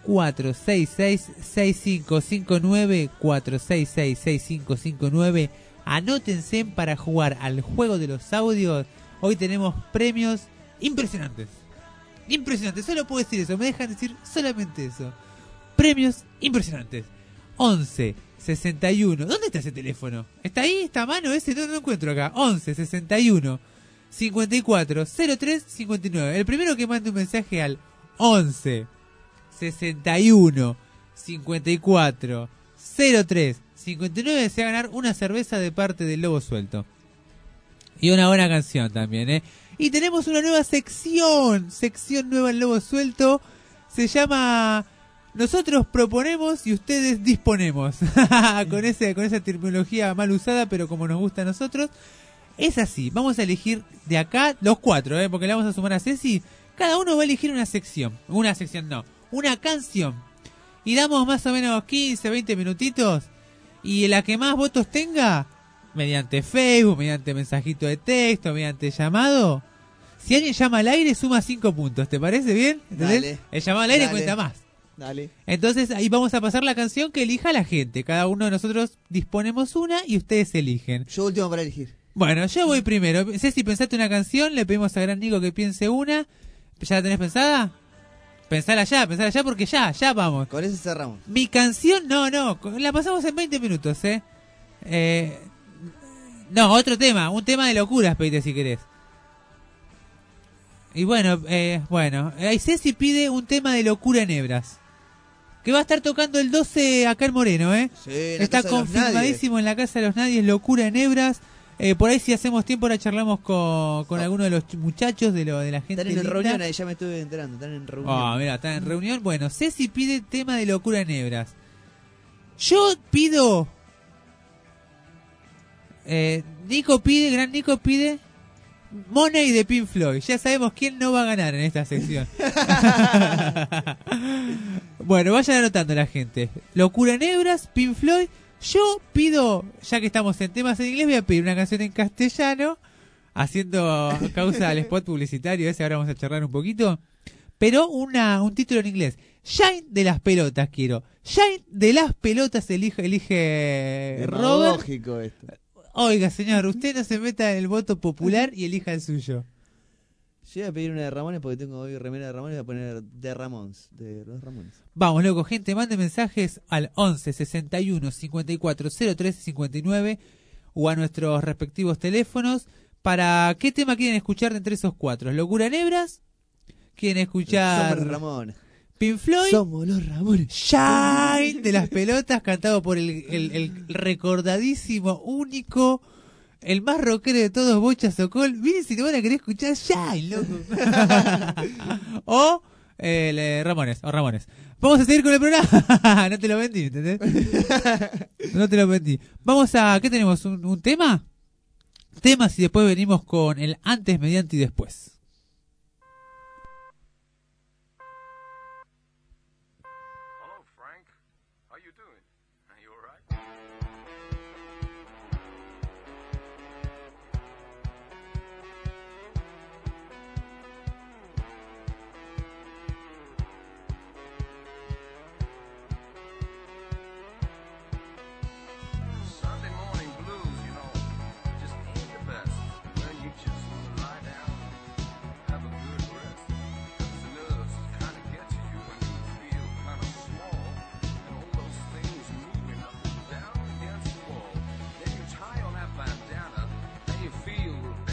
466-6559 466-6559. Anótense para jugar al juego de los audios. Hoy tenemos premios impresionantes. Impresionantes, solo puedo decir eso. Me dejan decir solamente eso. Premios impresionantes. 11 61. ¿Dónde está ese teléfono? ¿Está ahí? ¿Está a mano ese? No lo encuentro acá. 11 61 54 03 59. El primero que mande un mensaje al 11 61 54 03 59 se va a ganar una cerveza de parte del Lobo Suelto. Y una buena canción también, ¿eh? Y tenemos una nueva sección nueva en Lobo Suelto. Se llama Nosotros proponemos y ustedes disponemos. con esa terminología mal usada, pero como nos gusta a nosotros. Es así, vamos a elegir de acá los 4, porque le vamos a sumar a Ceci. Cada uno va a elegir una canción. Y damos más o menos 15, 20 minutitos. Y la que más votos tenga, mediante Facebook, mediante mensajito de texto, mediante llamado. Si alguien llama al aire, suma 5 puntos. ¿Te parece bien? ¿Entendés? Dale. El llamado al aire Dale. cuenta más. Dale. Entonces ahí vamos a pasar la canción que elija la gente. Cada uno de nosotros disponemos una y ustedes eligen. Yo último para elegir. Bueno, yo voy primero. Ceci, pensaste una canción, le pedimos a Gran Nico que piense una. ¿Ya la tenés pensada? Pensala ya porque ya vamos. Con eso cerramos. Mi canción, no, la pasamos en 20 minutos, no, otro tema, un tema de locuras, pedite si querés. Y bueno, ahí Ceci pide un tema de locura en hebras. Que va a estar tocando el 12 acá en Moreno, Sí, Está confirmadísimo en la Casa de los Nadies, locura en hebras. Por ahí si hacemos tiempo ahora charlamos con alguno de los muchachos de la gente. Están en linda. reunión, ahí ya me estuve enterando. Están en reunión. Mira, están en reunión. Bueno, Ceci pide tema de locura en hebras. Yo pido... Gran Nico pide Money de Pink Floyd. Ya sabemos quién no va a ganar en esta sección. Bueno, vayan anotando la gente. Locura en hebras, Pink Floyd. Yo pido, ya que estamos en temas en inglés, voy a pedir una canción en castellano, haciendo causa al spot publicitario ese, ahora vamos a charlar un poquito, pero un título en inglés. Shine de las pelotas quiero. Shine de las pelotas elige Robert. Lógico esto. Oiga, señor, usted no se meta en el voto popular y elija el suyo. Yo voy a pedir una de Ramones porque tengo hoy remera de Ramones y voy a poner de Ramones, de los Ramones. Vamos, loco, gente, mande mensajes al 11 61 54 03 59 o a nuestros respectivos teléfonos para qué tema quieren escuchar de entre esos 4. ¿Locura en hebras? ¿Quieren escuchar Somos los Ramones. Pink Floyd? Somos los Ramones. Shine de las pelotas, cantado por el recordadísimo, único, el más rockero de todos, Bocha Sokol. Miren si te van a querer escuchar Shine, loco. o Ramones. Vamos a seguir con el programa. No te lo vendí, ¿entendés? No te lo vendí. Vamos a... ¿Qué tenemos? ¿Un tema? Temas y después venimos con el antes, mediante y después.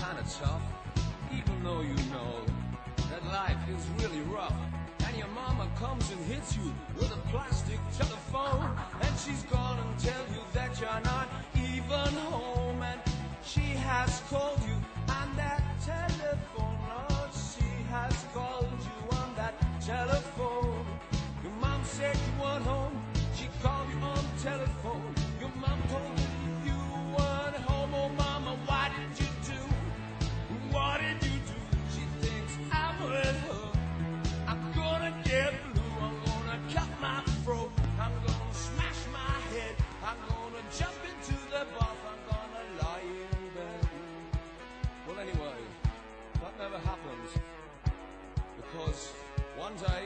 Even though you know that life is really rough and your mama comes and hits you with a plastic telephone, and she's gonna tell you that you're not even home, and she has called you on that telephone. Oh, she has called you on that telephone. Your mom said you weren't home. She called you on the telephone. Your mom told you you weren't home. Oh, mama, what did you do? What did you do? She thinks I'm with her. I'm gonna get blue. I'm gonna cut my throat. I'm gonna smash my head. I'm gonna jump into the bath. I'm gonna lie in bed. Well, anyway, that never happened. Because one day,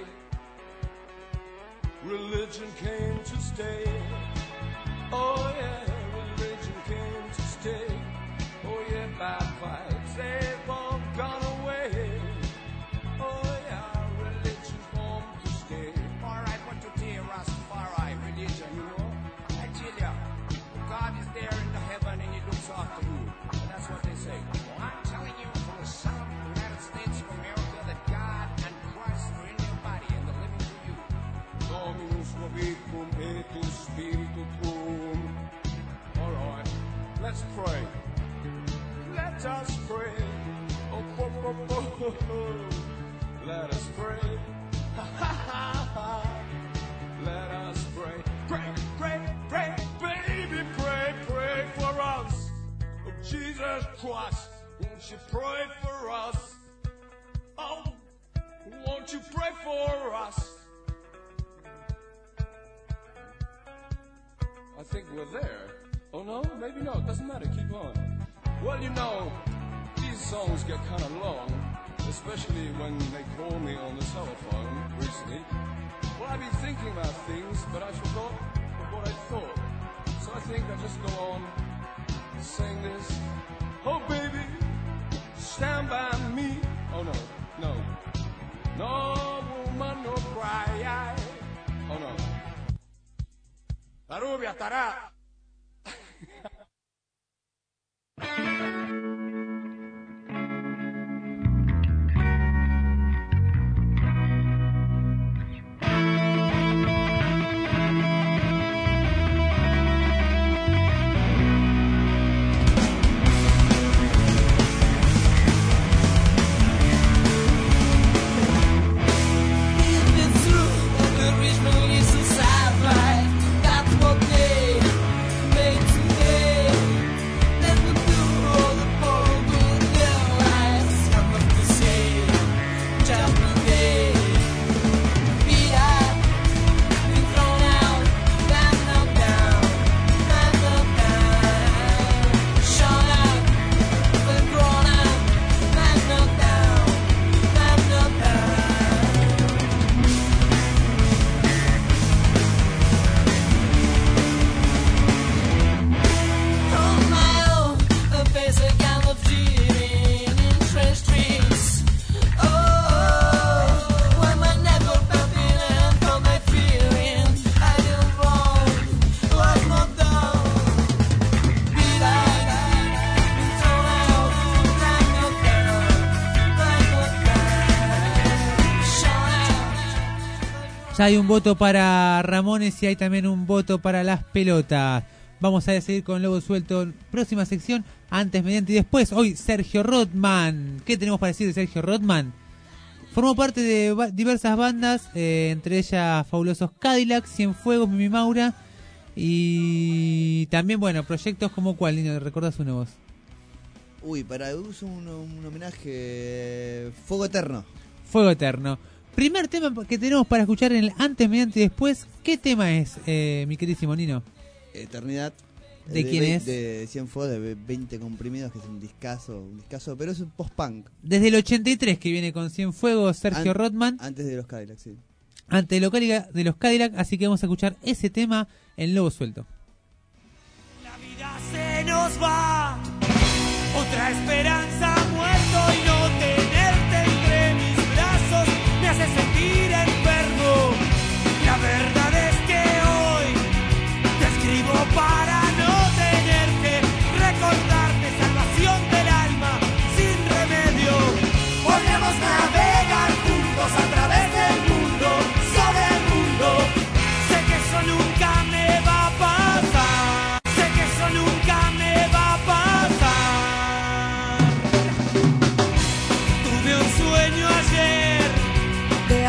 religion came to stay. Oh yeah, religion came to stay. Oh yeah, bad vibes, they've all gone away. Oh yeah, religion came to stay. Alright, what to do, Rastafari, religion, you know? I tell ya, God is there in the heaven and he looks after you. And that's what they say. Well, I'm telling you from the Son of the United States of America that God and Christ are in your body and they're living through you. Dominus vobiscum et spiritus. Alright, let's pray. Let us pray. Oh, oh, oh, oh, oh. Let us pray. Ha ha ha ha. Let us pray. Pray, pray, pray, baby, pray, pray for us. Oh, Jesus Christ, won't you pray for us? Oh, won't you pray for us? I think we're there. Oh no, maybe not. Doesn't matter. Keep on. Well, you know, these songs get kind of long, especially when they call me on the telephone recently. Well, I've been thinking about things, but I forgot what I thought. So I think I'll just go on saying this. Oh, baby, stand by me. Oh, no, no. No woman, no cry. Oh, no. La rubia estará. Ya hay un voto para Ramones y hay también un voto para las pelotas. Vamos a seguir con Lobo Suelto. Próxima sección, antes, mediante y después. Hoy Sergio Rothman. ¿Qué tenemos para decir de Sergio Rothman? Formó parte de diversas bandas, entre ellas Fabulosos Cadillacs, Cienfuegos, Mimi Maura. Y también, bueno, proyectos como cuál, Nino, ¿recordás uno vos? Uy, para uso un homenaje, Fuego Eterno. Fuego Eterno. Primer tema que tenemos para escuchar en el antes, mediante y después. ¿Qué tema es, mi queridísimo Nino? Eternidad. ¿De quién es? De Cienfuegos, de 20 comprimidos, que es un discazo, pero es un post-punk. Desde el 83 que viene con Cienfuegos, Sergio Rothman. Antes de los Cadillacs, sí. Antes de los Cadillacs, así que vamos a escuchar ese tema en Lobo Suelto. La vida se nos va, otra esperanza ha muerto y no tenerte entre mis brazos me hace sentir enfermo. La verdad es que hoy te escribo para no tener que recordarte, salvación del alma sin remedio. Podemos navegar juntos a través del mundo sobre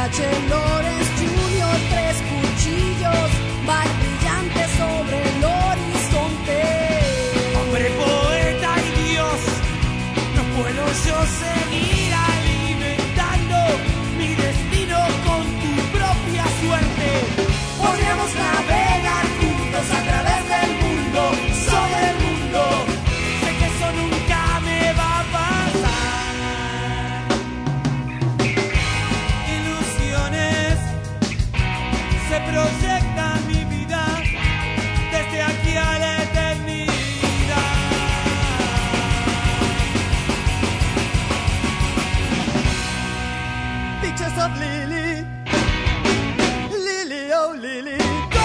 H. Lawrence Jr., 3 cuchillos, van brillantes sobre el horizonte. Hombre, poeta y Dios, no puedo yo seguir alimentando mi destino con tu propia suerte. Podríamos navegar juntos a través del mundo, sobre el mundo. Sé que eso nunca me va a pasar. Ilusiones se proyectan mi vida desde aquí a la eternidad. Pictures of Lily, Lily, oh Lily, go!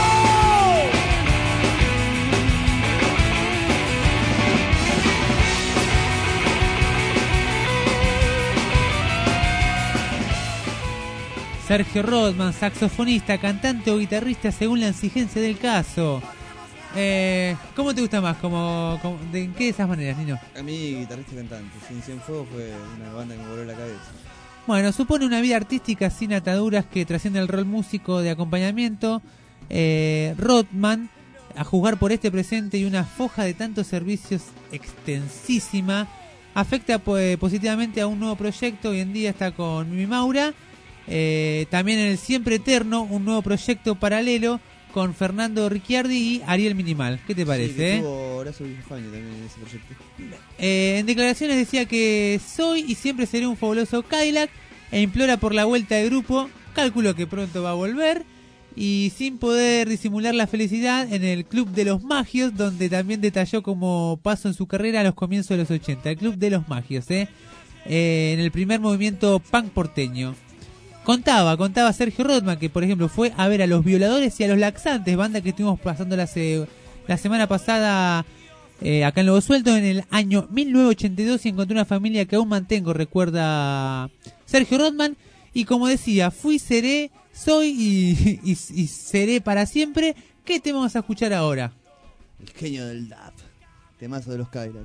Sergio Rodman, saxofonista, cantante o guitarrista según la exigencia del caso. ¿Cómo te gusta más? ¿En qué de esas maneras, Nino? A mí, guitarrista y cantante. Sin Cienfuegos fue una banda que me voló la cabeza. Bueno, supone una vida artística sin ataduras que trasciende el rol músico de acompañamiento. Rodman, a juzgar por este presente y una foja de tantos servicios extensísima, afecta positivamente a un nuevo proyecto. Hoy en día está con Mimi Maura. También en el Siempre Eterno, un nuevo proyecto paralelo con Fernando Ricciardi y Ariel Minimal. ¿Qué te parece? Sí, que tuvo Horacio Villafañe también en ese proyecto. En declaraciones decía que soy y siempre seré un fabuloso Cadillac e implora por la vuelta de grupo. Calculo que pronto va a volver. Y sin poder disimular la felicidad en el Club de los Magios, donde también detalló como paso en su carrera a los comienzos de los 80. El Club de los Magios, en el primer movimiento punk porteño. Contaba Sergio Rodman que, por ejemplo, fue a ver a Los Violadores y a Los Laxantes, banda que estuvimos pasando la semana pasada acá en Lobo Suelto, en el año 1982, y encontré una familia que aún mantengo, recuerda Sergio Rodman. Y como decía, fui, seré, soy y seré para siempre. ¿Qué tema vamos a escuchar ahora? El genio del DAP, temazo de los Cadillac.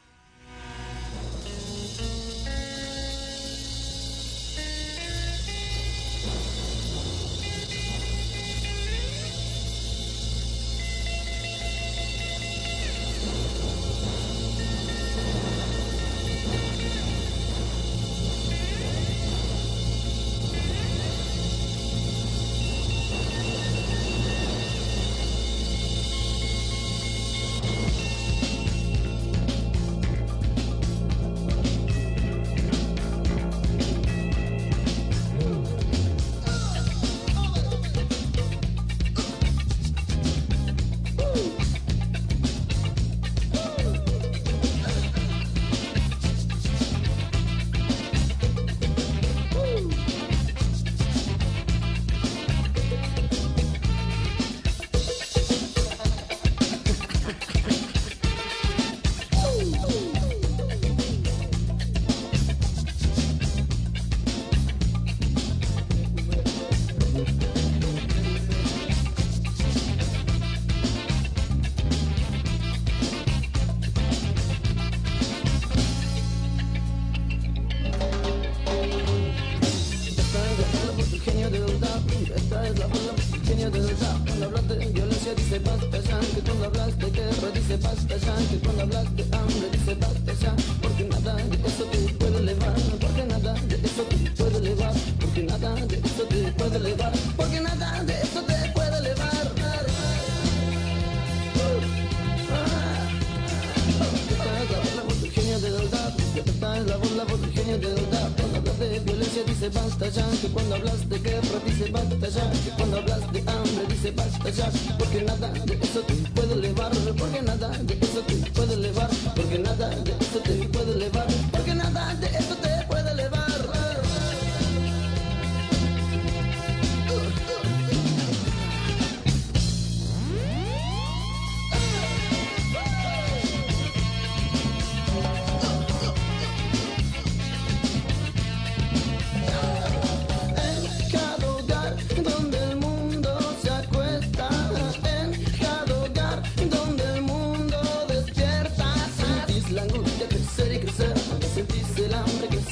Basta ya, que cuando hablas de guerra dice basta ya, que cuando hablas de hambre dice basta ya, porque nada de eso te puede elevar, porque nada de eso te puede elevar, porque nada de eso te puede elevar, porque nada de eso te puede elevar. Sentís el hambre que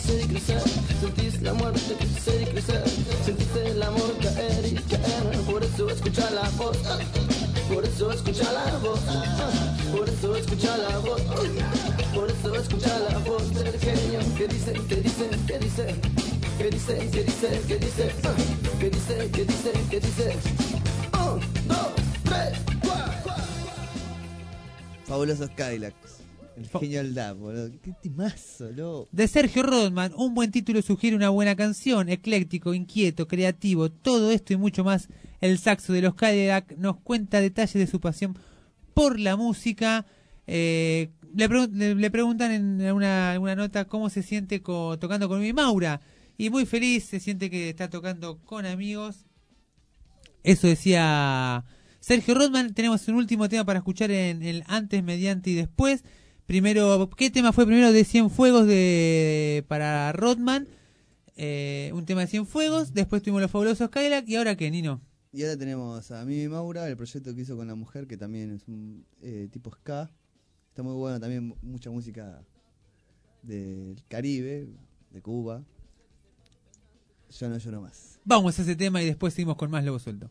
escucha la voz, por eso escucha la voz, por eso escucha la voz, por eso escucha la voz del genio que dice, que dice, que dice, que dice, que dice, que dice, que dice, que dice, que dice. 1, 2, 3, 4. Fabulosos Cadillacs. El genio del DAP, boludo. Qué timazo, loco. De Sergio Rodman, un buen título sugiere una buena canción, ecléctico, inquieto, creativo, todo esto y mucho más. El saxo de los Cadillac nos cuenta detalles de su pasión por la música. Le preguntan en alguna nota cómo se siente tocando con mi Maura. Y muy feliz, se siente que está tocando con amigos. Eso decía Sergio Rodman. Tenemos un último tema para escuchar en el antes, mediante y después. Primero, ¿qué tema fue primero? De Cienfuegos para Rodman. Un tema de Cienfuegos. Después tuvimos Los Fabulosos Cadillac. ¿Y ahora qué, Nino? Y ahora tenemos a Mimi Maura, el proyecto que hizo con la mujer, que también es un tipo ska. Está muy bueno, también mucha música del Caribe, de Cuba. Yo no lloro más. Vamos a ese tema y después seguimos con más Lobo Suelto.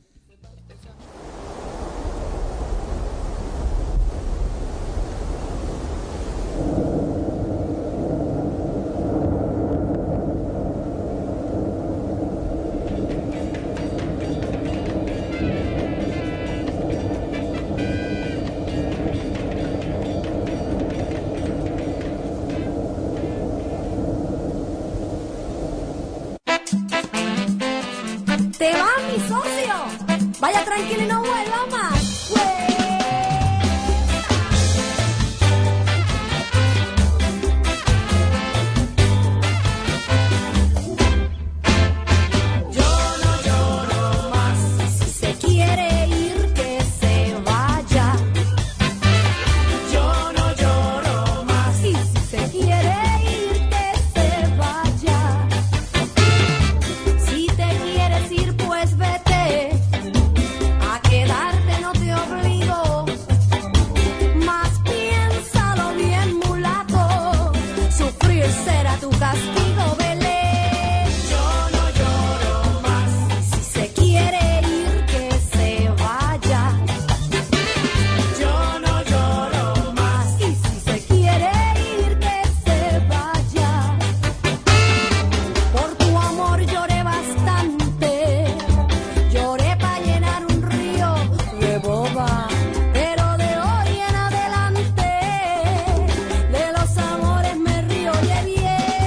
¿Te va, mi socio? Vaya tranquilo y no vuelva más. Yo no lloro más. Si se quiere ir, que se vaya. Yo no lloro más. Y si se quiere ir, que se vaya. Si te quieres ir, pues vete. A quedarte no te obligo. Más piénsalo bien, mulato. Sufrir será tu castigo, vele. Yo no lloro más. Si se quiere ir, que se vaya. Yo no lloro más. Y si se quiere ir, que se vaya. Por tu amor lloré bastante. Lloré para llenar un río de boba. Pero de hoy en adelante de los amores me río, oye bien.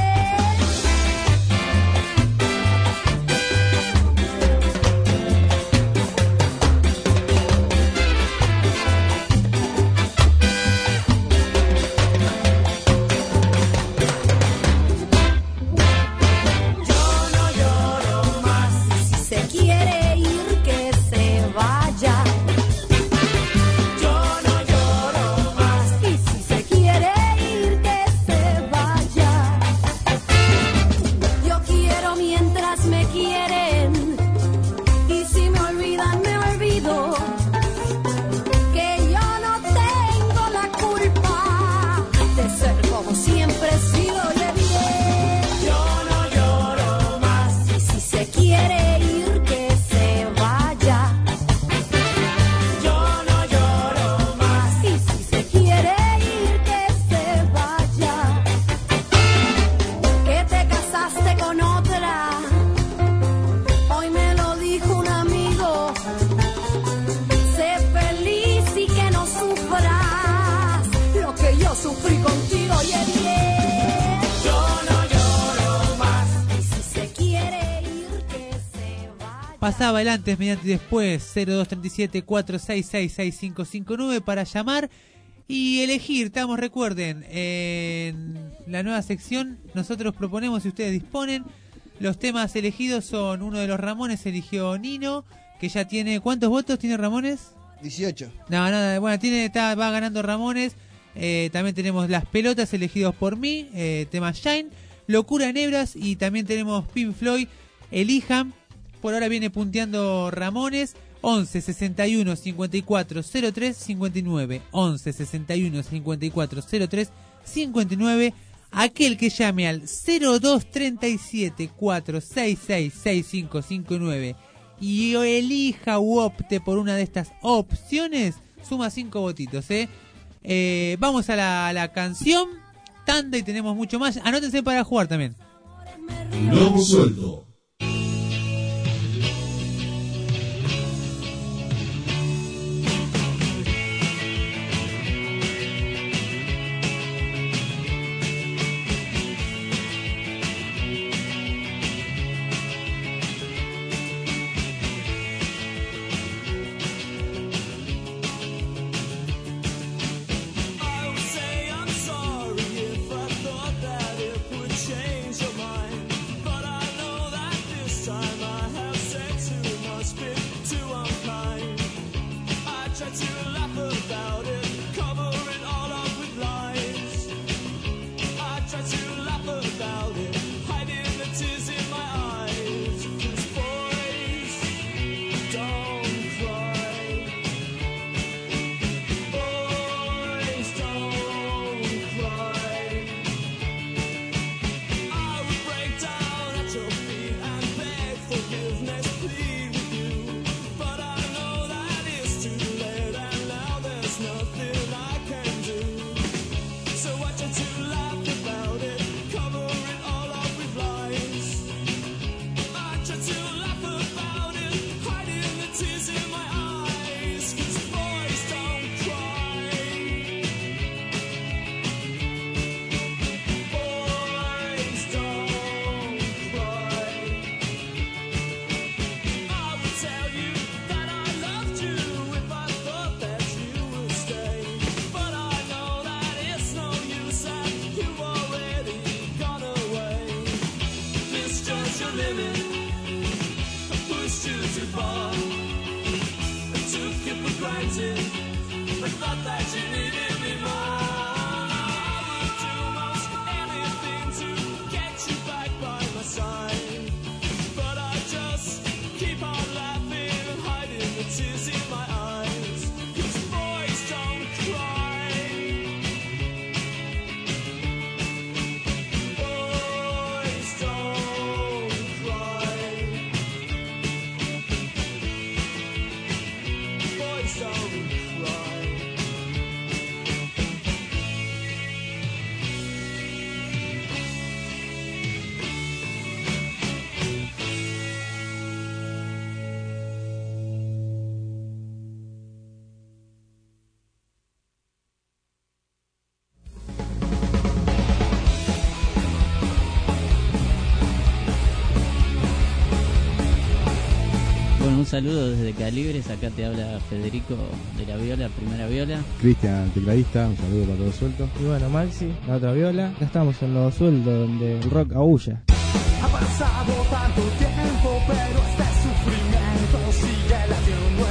Yo no lloro más. Si se quiere ir, que se vaya. Yo no lloro más. Y si se quiere ir, que se vaya. Yo quiero mientras me quieren. Y si me olvidan, me olvido. Que yo no tengo la culpa de ser como siempre he sido, oye bien. Yo no lloro más. Y si se quiere ir, que se vaya. Yo no lloro más. Y si se quiere ir, que se vaya. Que te casaste con otra. Hoy me lo dijo un amigo. Sé feliz y que no sufras lo que yo sufrí contigo, oye bien. Yo no lloro más. Y si se quiere ir, que se vaya. Pasaba el antes, mediante y después. 0237-466-6559 para llamar y elegir. Recuerden, en la nueva sección nosotros proponemos, si ustedes disponen, los temas elegidos son uno de los Ramones, eligió Nino, que ya tiene... ¿Cuántos votos tiene Ramones? 18. No, nada, bueno, va ganando Ramones. También tenemos Las Pelotas, elegidos por mí, tema Shine, Locura en Hebras, y también tenemos Pink Floyd, Elijan. Por ahora viene punteando Ramones. 11 61 54 03 59. 11 61 54 03 59. Aquel que llame al 0237 466 6559 y elija u opte por una de estas opciones, suma 5 votitos, Vamos a la canción, tanda, y tenemos mucho más. Anótense para jugar también. Lobo Suelto. Un saludo desde Calibres, acá te habla Federico de la viola, primera viola. Cristian, tecladista, un saludo para Lobo Suelto. Y bueno, Maxi, la otra viola. Acá estamos en Lobo Suelto, donde el rock aúlla. Ha pasado tanto tiempo, pero este sufrimiento sigue latiendo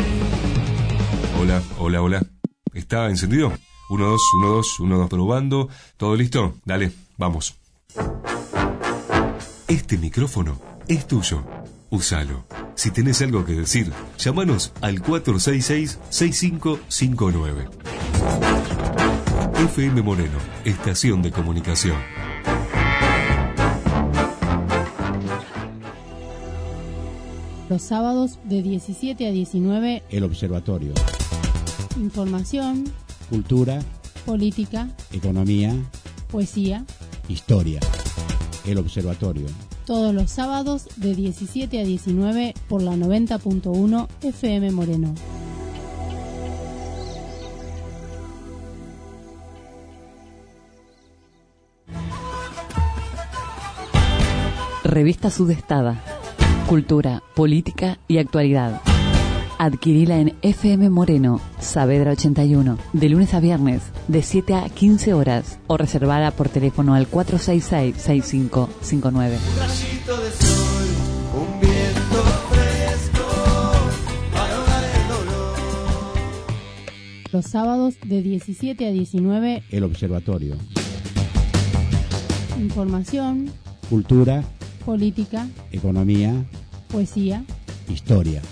en mí. Hola. ¿Está encendido? 1, 2, 1, 2, 1, 2, probando. ¿Todo listo? Dale, vamos. Este micrófono es tuyo. Úsalo. Si tenés algo que decir, llámanos al 466-6559. FM Moreno, estación de comunicación. Los sábados de 17 a 19, El Observatorio. información, Cultura, política, economía, poesía. historia. El Observatorio. Todos los sábados de 17 a 19 por la 90.1 FM Moreno. Revista Sudestada. Cultura, política y actualidad. Adquirila en FM Moreno, Saavedra 81, de lunes a viernes, de 7 a 15 horas, o reservada por teléfono al 466-6559. Un rayito de sol, un viento fresco, para ahogar el dolor. Los sábados de 17 a 19, El Observatorio. información, Cultura, política, economía, poesía. historia.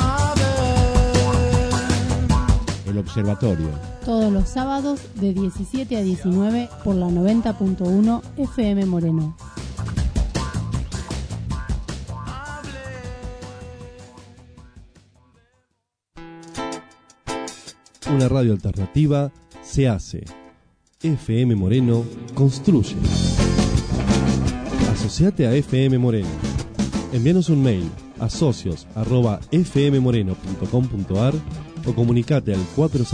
El Observatorio. Todos los sábados de 17 a 19 por la 90.1 FM Moreno. una radio alternativa se hace. FM Moreno construye. Asociate a FM Moreno. Envíanos un mail a socios@fmmoreno.com.ar o comunicate al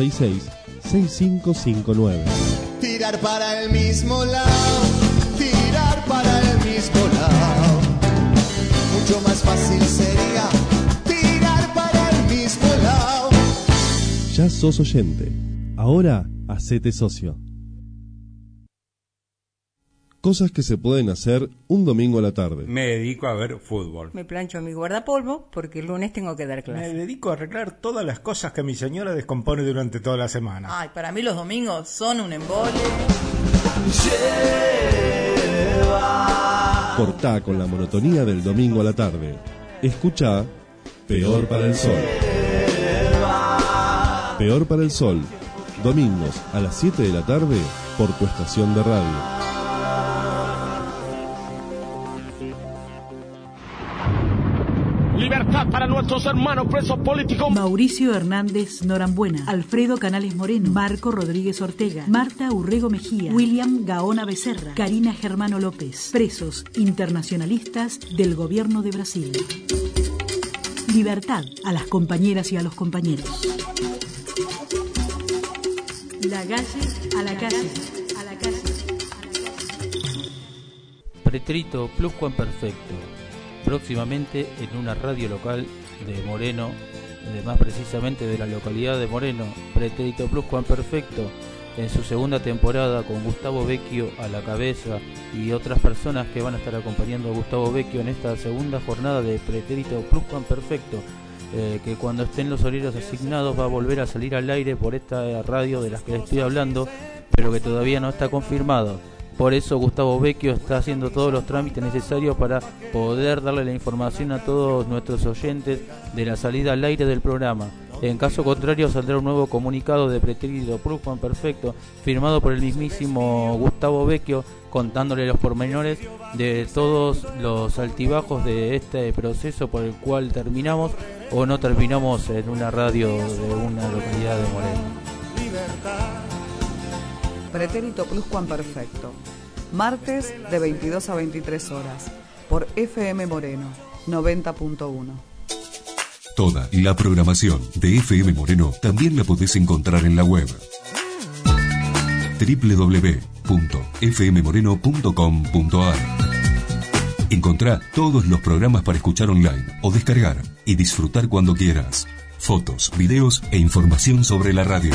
466-6559. Tirar para el mismo lado, tirar para el mismo lado. Mucho más fácil sería tirar para el mismo lado. Ya sos oyente. Ahora hacete socio. Cosas que se pueden hacer un domingo a la tarde. Me dedico a ver fútbol. Me plancho mi guardapolvo porque el lunes tengo que dar clase. Me dedico a arreglar todas las cosas que mi señora descompone durante toda la semana. Ay, para mí los domingos son un embole. Cortá con la monotonía del domingo a la tarde. Escuchá Peor para el Sol. Peor para el Sol. Domingos a las 7 de la tarde por tu estación de radio. Libertad para nuestros hermanos presos políticos. Mauricio Hernández Norambuena, Alfredo Canales Moreno, Marco Rodríguez Ortega, Marta Urrego Mejía, William Gaona Becerra, Karina Germano López, presos internacionalistas del gobierno de Brasil. Libertad a las compañeras y a los compañeros. La calle a la calle, a la calle. Pretérito Pluscuamperfecto. Próximamente en una radio local de Moreno, más precisamente de la localidad de Moreno, Pretérito Pluscuamperfecto, en su segunda temporada con Gustavo Vecchio a la cabeza y otras personas que van a estar acompañando a Gustavo Vecchio en esta segunda jornada de Pretérito Pluscuamperfecto, que cuando estén los horarios asignados va a volver a salir al aire por esta radio de las que les estoy hablando, pero que todavía no está confirmado. Por eso Gustavo Vecchio está haciendo todos los trámites necesarios para poder darle la información a todos nuestros oyentes de la salida al aire del programa. En caso contrario saldrá un nuevo comunicado de Pretérito Pluscuamperfecto firmado por el mismísimo Gustavo Vecchio, contándole los pormenores de todos los altibajos de este proceso por el cual terminamos o no terminamos en una radio de una localidad de Moreno. Pretérito Pluscuamperfecto. Martes de 22 a 23 horas. Por FM Moreno 90.1. Toda la programación de FM Moreno también la podés encontrar en la web. www.fmmoreno.com.ar. Encontrá todos los programas para escuchar online o descargar y disfrutar cuando quieras. Fotos, videos e información sobre la radio.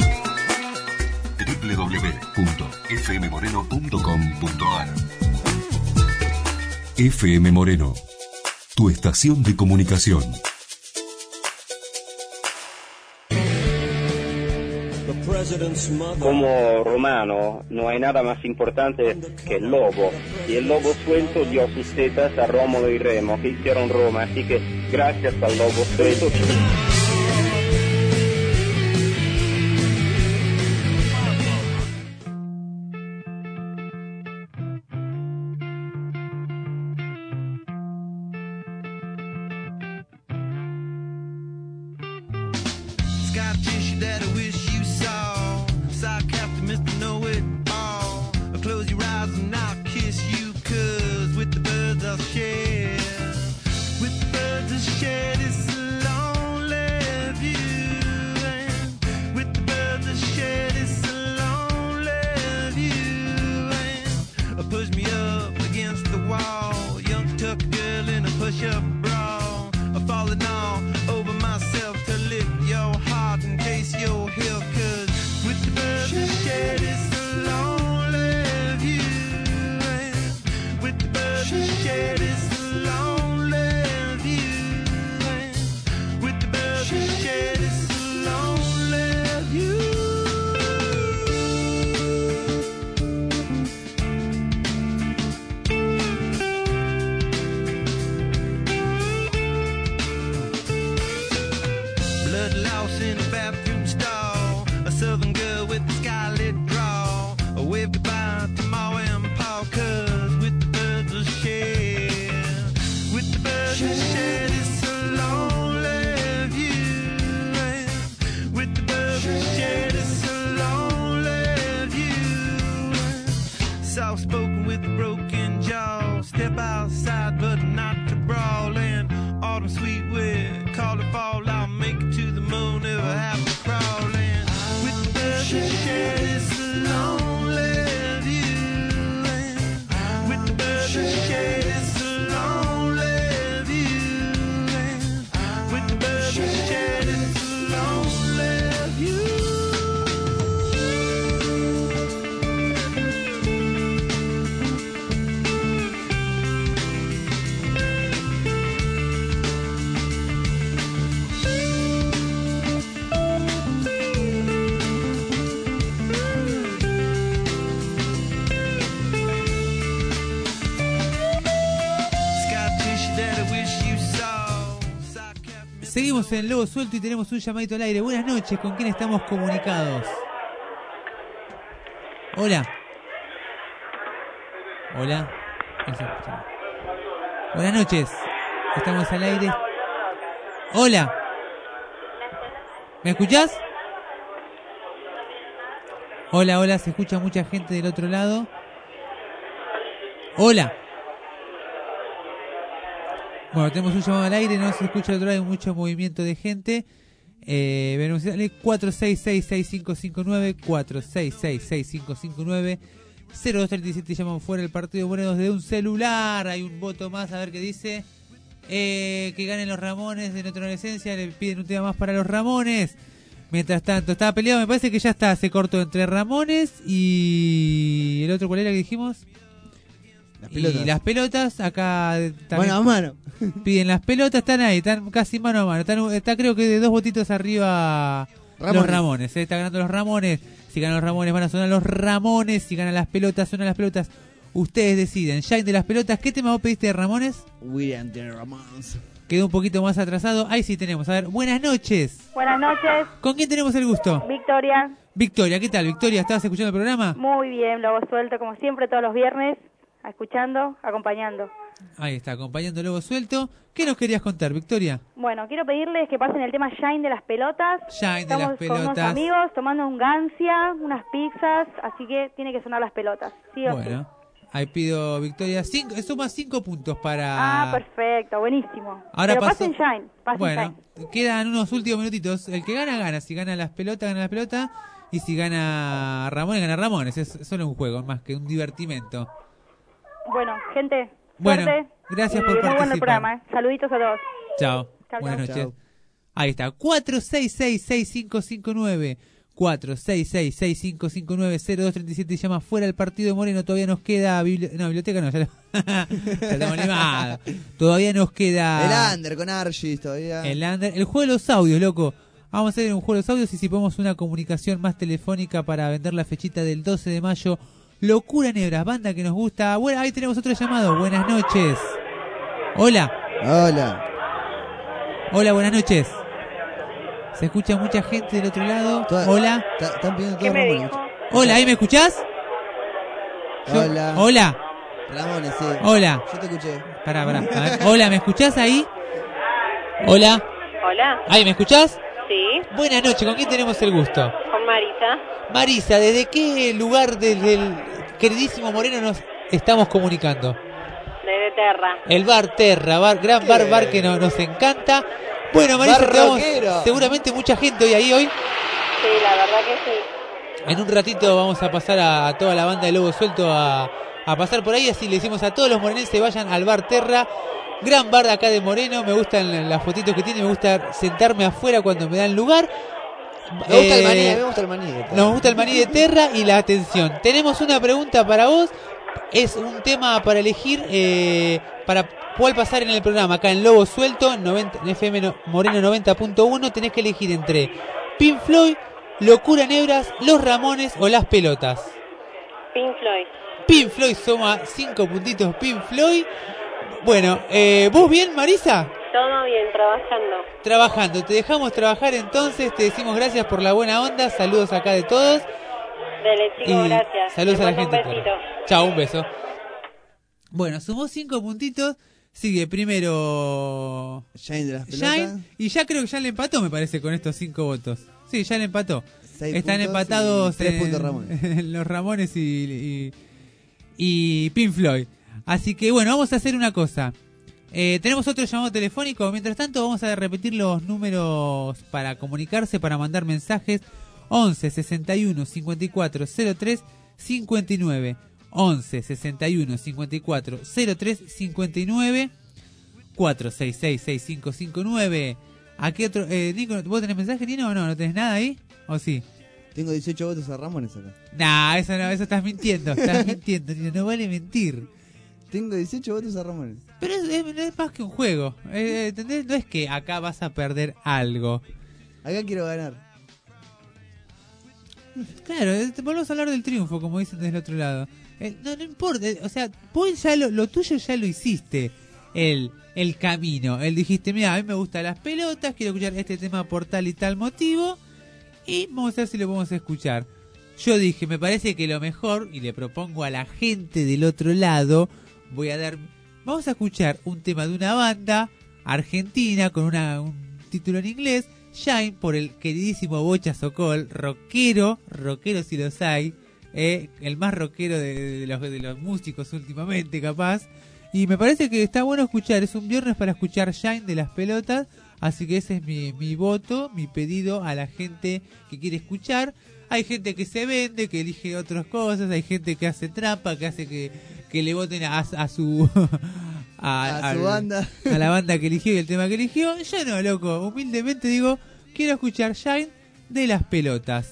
www.fmmoreno.com.ar. FM Moreno, tu estación de comunicación. Como romano no hay nada más importante que el lobo, y el lobo suelto dio sus tetas a Rómulo y Remo, que hicieron Roma, así que gracias al lobo suelto. autumn sweet wind, call it fall, I'll make it to the moon if I have to crawl in. With the birds and share this lonely view, and with the birds and share this lonely view, and with the birds and share this lonely view. Seguimos en el Lobo Suelto y tenemos un llamadito al aire. Buenas noches, ¿con quién estamos comunicados? Hola. Hola. Buenas noches. Estamos al aire. Hola. ¿Me escuchás? Hola, hola, se escucha mucha gente del otro lado. Hola. Bueno, tenemos un llamado al aire, no se escucha del otro lado, hay mucho movimiento de gente. Venimos a darle 466-6559, 466-6559, 0237, llaman fuera el partido Moreno de un celular. Hay un voto más, a ver qué dice. Que ganen los Ramones de nuestra adolescencia, le piden un tema más para los Ramones. Mientras tanto, estaba peleado, me parece que ya está, se cortó entre Ramones y... ¿El otro cuál era que dijimos? Las pelotas. Y las pelotas, acá también mano a mano. piden las pelotas, están ahí, están casi mano a mano. Está creo que de 2 votitos arriba los Ramones. Está ganando los Ramones. Si ganan los Ramones van a sonar los Ramones. Si ganan las pelotas, suenan las pelotas. Ustedes deciden. Shine de las pelotas. ¿Qué tema vos pediste de Ramones? William de Ramones. Quedó un poquito más atrasado. Ahí sí tenemos. A ver, buenas noches. Buenas noches. ¿Con quién tenemos el gusto? Victoria. Victoria, ¿qué tal? Victoria, ¿estabas escuchando el programa? Muy bien, Lobo Suelto, como siempre, todos los viernes. Escuchando, acompañando. Ahí está, acompañando Lobo Suelto. ¿Qué nos querías contar, Victoria? Bueno, quiero pedirles que pasen el tema Shine de las pelotas. Shine de las pelotas. Estamos con unos amigos tomando un gancia, unas pizzas, así que tiene que sonar las pelotas, ¿sí o bueno, sí? Ahí pido, Victoria, suma 5 puntos para... Ah, perfecto, buenísimo. Ahora pero paso... pasen Shine, bueno, Shine. Quedan unos últimos minutitos. El que gana, gana. Si gana las pelotas, gana las pelotas. Y si gana Ramones, gana Ramones. Es solo un juego, más que un divertimento. Bueno, gente, bueno, suerte. Gracias por muy participar. bueno el programa, ¿eh? Saluditos a todos. Chao. Chao, Buenas chao. noches. Ahí está. 466-6559. 466-6559-0237. Llama fuera el partido de Moreno. Todavía nos queda... biblioteca no, ya estamos animados. Todavía nos queda... El under con Argis todavía. El under. El juego de los audios, loco. Vamos a hacer un juego de los audios y si podemos una comunicación más telefónica para vender la fechita del 12 de mayo... Locura Nebras, banda que nos gusta. Bueno, ahí tenemos otro llamado. Buenas noches. Hola. Hola. Hola, buenas noches. Se escucha mucha gente del otro lado. Hola. Están pidiendo todo ¿Qué me Ramones. dijo? Hola, ¿ahí me escuchás? Hola. Hola. Ramones, sí. Hola. Yo te escuché. Pará. A ver. Hola, ¿me escuchás ahí? Hola. Hola. ¿Ahí me escuchás? Sí. Buenas noches, ¿con quién tenemos el gusto? Con Marisa. Marisa, ¿desde qué lugar del queridísimo Moreno nos estamos comunicando? Desde Terra. El bar Terra, gran bar que nos encanta. Bueno, Marisa, seguramente mucha gente hoy. Sí, la verdad que sí. En un ratito vamos a pasar a toda la banda de Lobo Suelto a pasar por ahí, así le decimos a todos los morenenses vayan al bar Terra. Gran bar de acá de Moreno, me gustan las fotitos que tiene, me gusta sentarme afuera cuando me dan lugar. Me gusta el maní, me gusta el maní. Nos gusta el maní de Terra y la atención. Tenemos una pregunta para vos. Es un tema para elegir para poder pasar en el programa. Acá en Lobo Suelto, en FM Moreno 90.1. Tenés que elegir entre Pink Floyd, Locura Nebras, Los Ramones o Las Pelotas. Pink Floyd. Pink Floyd suma 5 puntitos. Pink Floyd. Bueno, ¿vos bien, Marisa? Todo bien, Trabajando, te dejamos trabajar entonces, te decimos gracias por la buena onda, saludos acá de todos. Dale, chicos, gracias. Saludos a la gente. Un besito. Chao, un beso. Bueno, sumó 5 puntitos, sigue primero Shine de las pelotas. Shine, y ya creo que ya le empató, me parece, con estos 5 votos. Sí, ya le empató. 6 Están puntos empatados y 3 puntos Ramones. en los Ramones y Pink Floyd. Así que bueno, vamos a hacer una cosa. Tenemos otro llamado telefónico. Mientras tanto, vamos a repetir los números para comunicarse, para mandar mensajes. 11 61 54 03 59. 11 61 54 03 59. 466 6559. ¿A qué otro? Nico, ¿vos tenés mensaje, Nino, o no? ¿No tenés nada ahí? ¿O sí? Tengo 18 votos a Ramones acá. Nah, eso no, eso estás mintiendo. Estás mintiendo, Nino. No vale mentir. Tengo 18 votos a Ramones. Pero es más que un juego. ¿Entendés? No es que acá vas a perder algo. Acá quiero ganar. Claro, volvemos a hablar del triunfo, como dicen desde el otro lado. No importa, o sea, vos ya lo tuyo ya lo hiciste. El camino. Él dijiste, mira, a mí me gustan las pelotas, quiero escuchar este tema por tal y tal motivo. Y vamos a ver si lo podemos escuchar. Yo dije, me parece que lo mejor, y le propongo a la gente del otro lado, vamos a escuchar un tema de una banda argentina con un título en inglés, Shine, por el queridísimo Bocha Sokol, rockero si los hay, el más rockero de los músicos últimamente, capaz. Y me parece que está bueno escuchar, es un viernes para escuchar Shine de las pelotas, así que ese es mi voto, mi pedido a la gente que quiere escuchar. Hay gente que se vende, que elige otras cosas, hay gente que hace trampa, que hace que le voten a su a su banda, a la banda que eligió y el tema que eligió. Yo no, loco, humildemente digo, quiero escuchar Shine de las pelotas.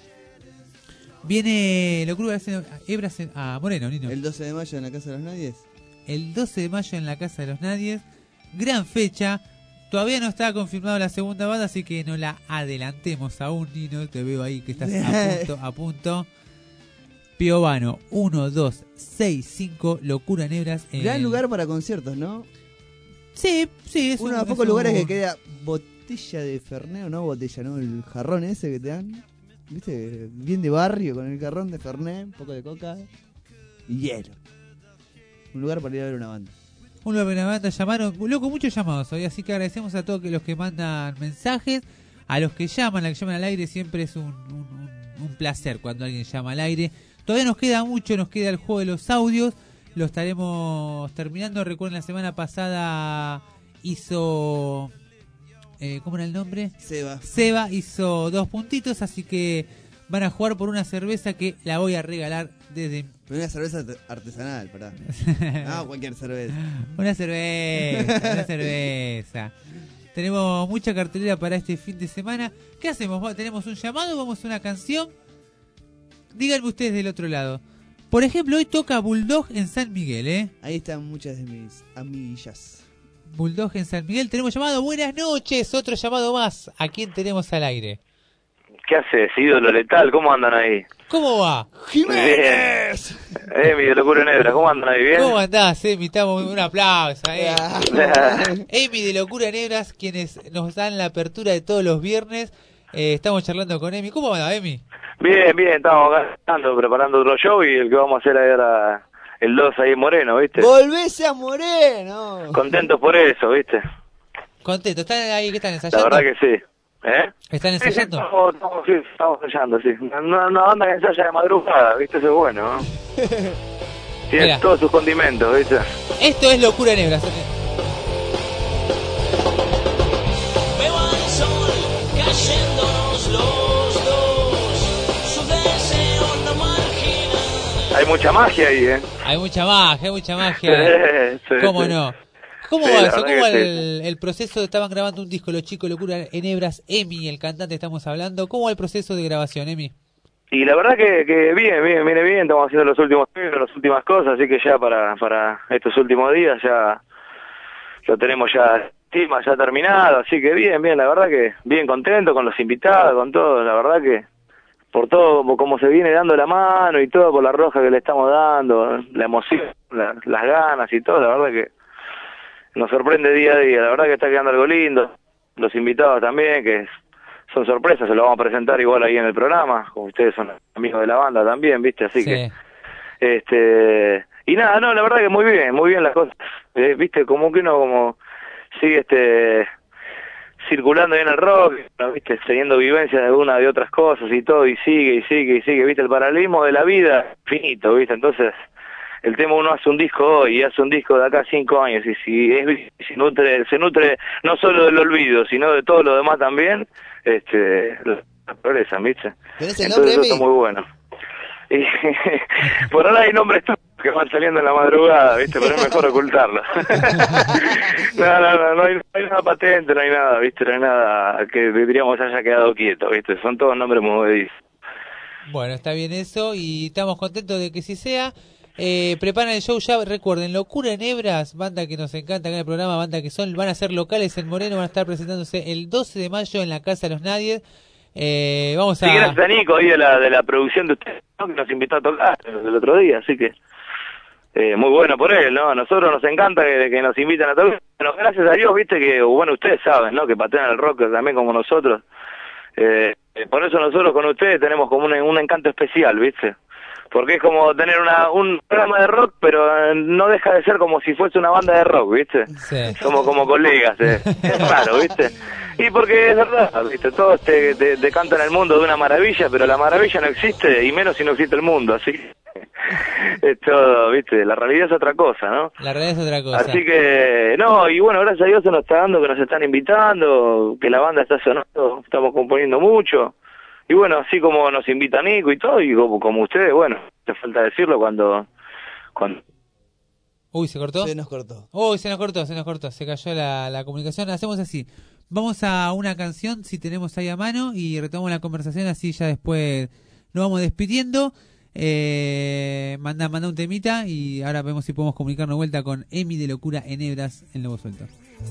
Viene Locura Hebras a Moreno, Nino. El 12 de mayo en la Casa de los Nadies. El 12 de mayo en la Casa de los Nadies. Gran fecha. Todavía no está confirmada la segunda banda, así que no la adelantemos aún, Nino. Te veo ahí que estás a punto. Piovano 1, 2, 6, 5, Locura Nebras. Gran lugar para conciertos, ¿no? Sí, es uno de los pocos lugares que queda botella de Fernet, o no botella, ¿no? El jarrón ese que te dan, ¿viste? Bien de barrio, con el jarrón de Fernet, un poco de coca y hielo. Un lugar para ir a ver una banda. Un lugar para una banda, llamaron, loco, muchos llamados hoy, así que agradecemos a todos los que mandan mensajes, a los que llaman al aire, siempre es un placer cuando alguien llama al aire. Todavía nos queda mucho, nos queda el juego de los audios, lo estaremos terminando. Recuerden, la semana pasada hizo... ¿cómo era el nombre? Seba hizo 2 puntitos, así que van a jugar por una cerveza que la voy a regalar desde... Pero una cerveza artesanal, pará. No, cualquier cerveza. Una cerveza. Tenemos mucha cartelera para este fin de semana. ¿Qué hacemos? ¿Tenemos un llamado? ¿Vamos a una canción? Díganme ustedes del otro lado. Por ejemplo, hoy toca Bulldog en San Miguel, ¿eh? Ahí están muchas de mis amiguillas. Bulldog en San Miguel. Tenemos llamado. Buenas noches. Otro llamado más. ¿A quién tenemos al aire? ¿Qué haces, ídolo letal? ¿Cómo andan ahí? ¿Cómo va? ¡Jiménez! Emi de Locura Negra, ¿cómo andan ahí? ¿Bien? ¿Cómo andás, Emi? Estamos un aplauso, Emi de Locura Negras, quienes nos dan la apertura de todos los viernes. Estamos charlando con Emi. ¿Cómo va, Emi? Bien, estamos preparando otro show y el que vamos a hacer ahora el 2 ahí en Moreno, ¿viste? ¡Volvés a Moreno! Contentos por eso, ¿viste? Contento. ¿Están ahí? ¿Qué están ensayando? La verdad que sí. ¿Están ensayando? Estamos ensayando, sí. Una banda que ensaya de madrugada, ¿viste? Eso es bueno, ¿no? Tiene Mirá, todos sus condimentos, ¿viste? Esto es Locura Negra. Veo al sol cayéndonos los dos, su deseo no marginal. Hay mucha magia ahí, ¿eh? Hay mucha magia. Sí, ¿Cómo sí. no? ¿Cómo Sí, va la eso? verdad ¿Cómo va que el proceso? Estaban grabando un disco los chicos Locura en Hebras, Emi, el cantante, estamos hablando. ¿Cómo va el proceso de grabación, Emi? Y la verdad que viene bien, estamos haciendo las últimas cosas, así que ya para estos últimos días ya lo tenemos ya terminado, así que bien, la verdad que bien contento con los invitados, con todo, la verdad que por todo como se viene dando la mano y todo, por la roja que le estamos dando, la emoción, las ganas y todo, la verdad que nos sorprende día a día, la verdad que está quedando algo lindo, los invitados también, que son sorpresas, se lo vamos a presentar igual ahí en el programa, como ustedes son amigos de la banda también, ¿viste? Así que, y nada, no, la verdad que muy bien las cosas, ¿viste? Como que uno como sigue circulando ahí en el rock, ¿no? ¿Viste? Teniendo vivencias de una de otras cosas y todo, y sigue, ¿viste? El paralelismo de la vida, finito, ¿viste? Entonces, el tema uno hace un disco hoy y hace un disco de acá a 5 años y si se nutre no solo del olvido, sino de todo lo demás también, progresan, ¿viste? ¿Tenés el Entonces nombre, eso Emi? está muy bueno. Y por ahora hay nombres que van saliendo en la madrugada, ¿viste? Pero es mejor ocultarlo. No hay nada patente, no hay nada, ¿viste? No hay nada que diríamos haya quedado quieto, ¿viste? Son todos nombres movedizos. Bueno, está bien eso y estamos contentos de que sí sea. Preparan el show ya, recuerden, Locura en Hebras, banda que nos encanta acá en el programa, banda que van a ser locales en Moreno, van a estar presentándose el 12 de mayo en la Casa de los Nadies. Vamos a... Sí, gracias a Nico ahí de la producción de ustedes, ¿no? Que nos invitó a tocar el otro día, así que muy bueno por él, ¿no? A nosotros nos encanta que nos invitan a tocar. Bueno, gracias a Dios, viste que, bueno, ustedes saben, ¿no? Que patean el rock también como nosotros. Por eso nosotros con ustedes tenemos como un encanto especial, ¿viste? Porque es como tener un programa de rock, pero no deja de ser como si fuese una banda de rock, ¿viste? Sí. Somos como colegas, es raro, ¿viste? Y porque es verdad, ¿viste? Todos te cantan el mundo de una maravilla, pero la maravilla no existe, y menos si no existe el mundo, así que es todo, ¿viste? La realidad es otra cosa, ¿no? La realidad es otra cosa. Así que, no, y bueno, gracias a Dios se nos está dando que nos están invitando, que la banda está sonando, estamos componiendo mucho. Y bueno, así como nos invita Nico y todo, y como ustedes, bueno, te falta decirlo cuando... Uy, ¿se cortó? Se nos cortó. Uy, se nos cortó, se cayó la comunicación. Hacemos así, vamos a una canción, si tenemos ahí a mano, y retomamos la conversación, así ya después nos vamos despidiendo. Manda un temita, y ahora vemos si podemos comunicarnos de vuelta con Emi de Locura en Hebras en Lobo Suelto.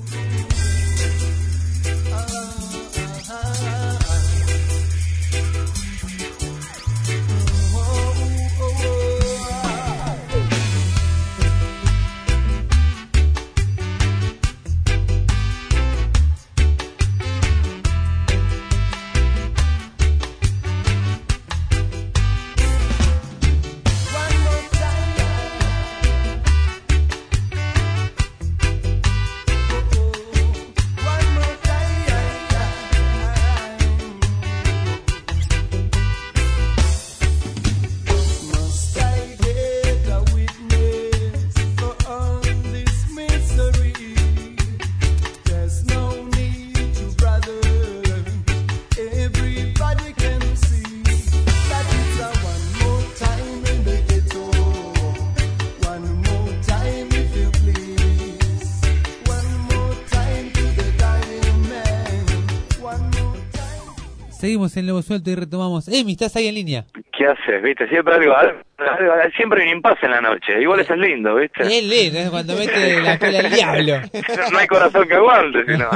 Seguimos en Lobo Suelto y retomamos. Emi, ¿estás ahí en línea? ¿Qué haces, viste? Siempre siempre hay un impasse en la noche. Igual eso es lindo, viste. Es lindo, es cuando mete la cola al diablo. No hay corazón que aguante, sino.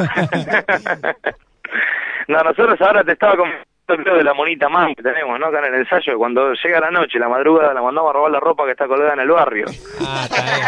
No, nosotros ahora te estaba comentando de la monita man que tenemos, ¿no? Acá en el ensayo, cuando llega la noche, la madrugada, la mandamos a robar la ropa que está colgada en el barrio. Ah,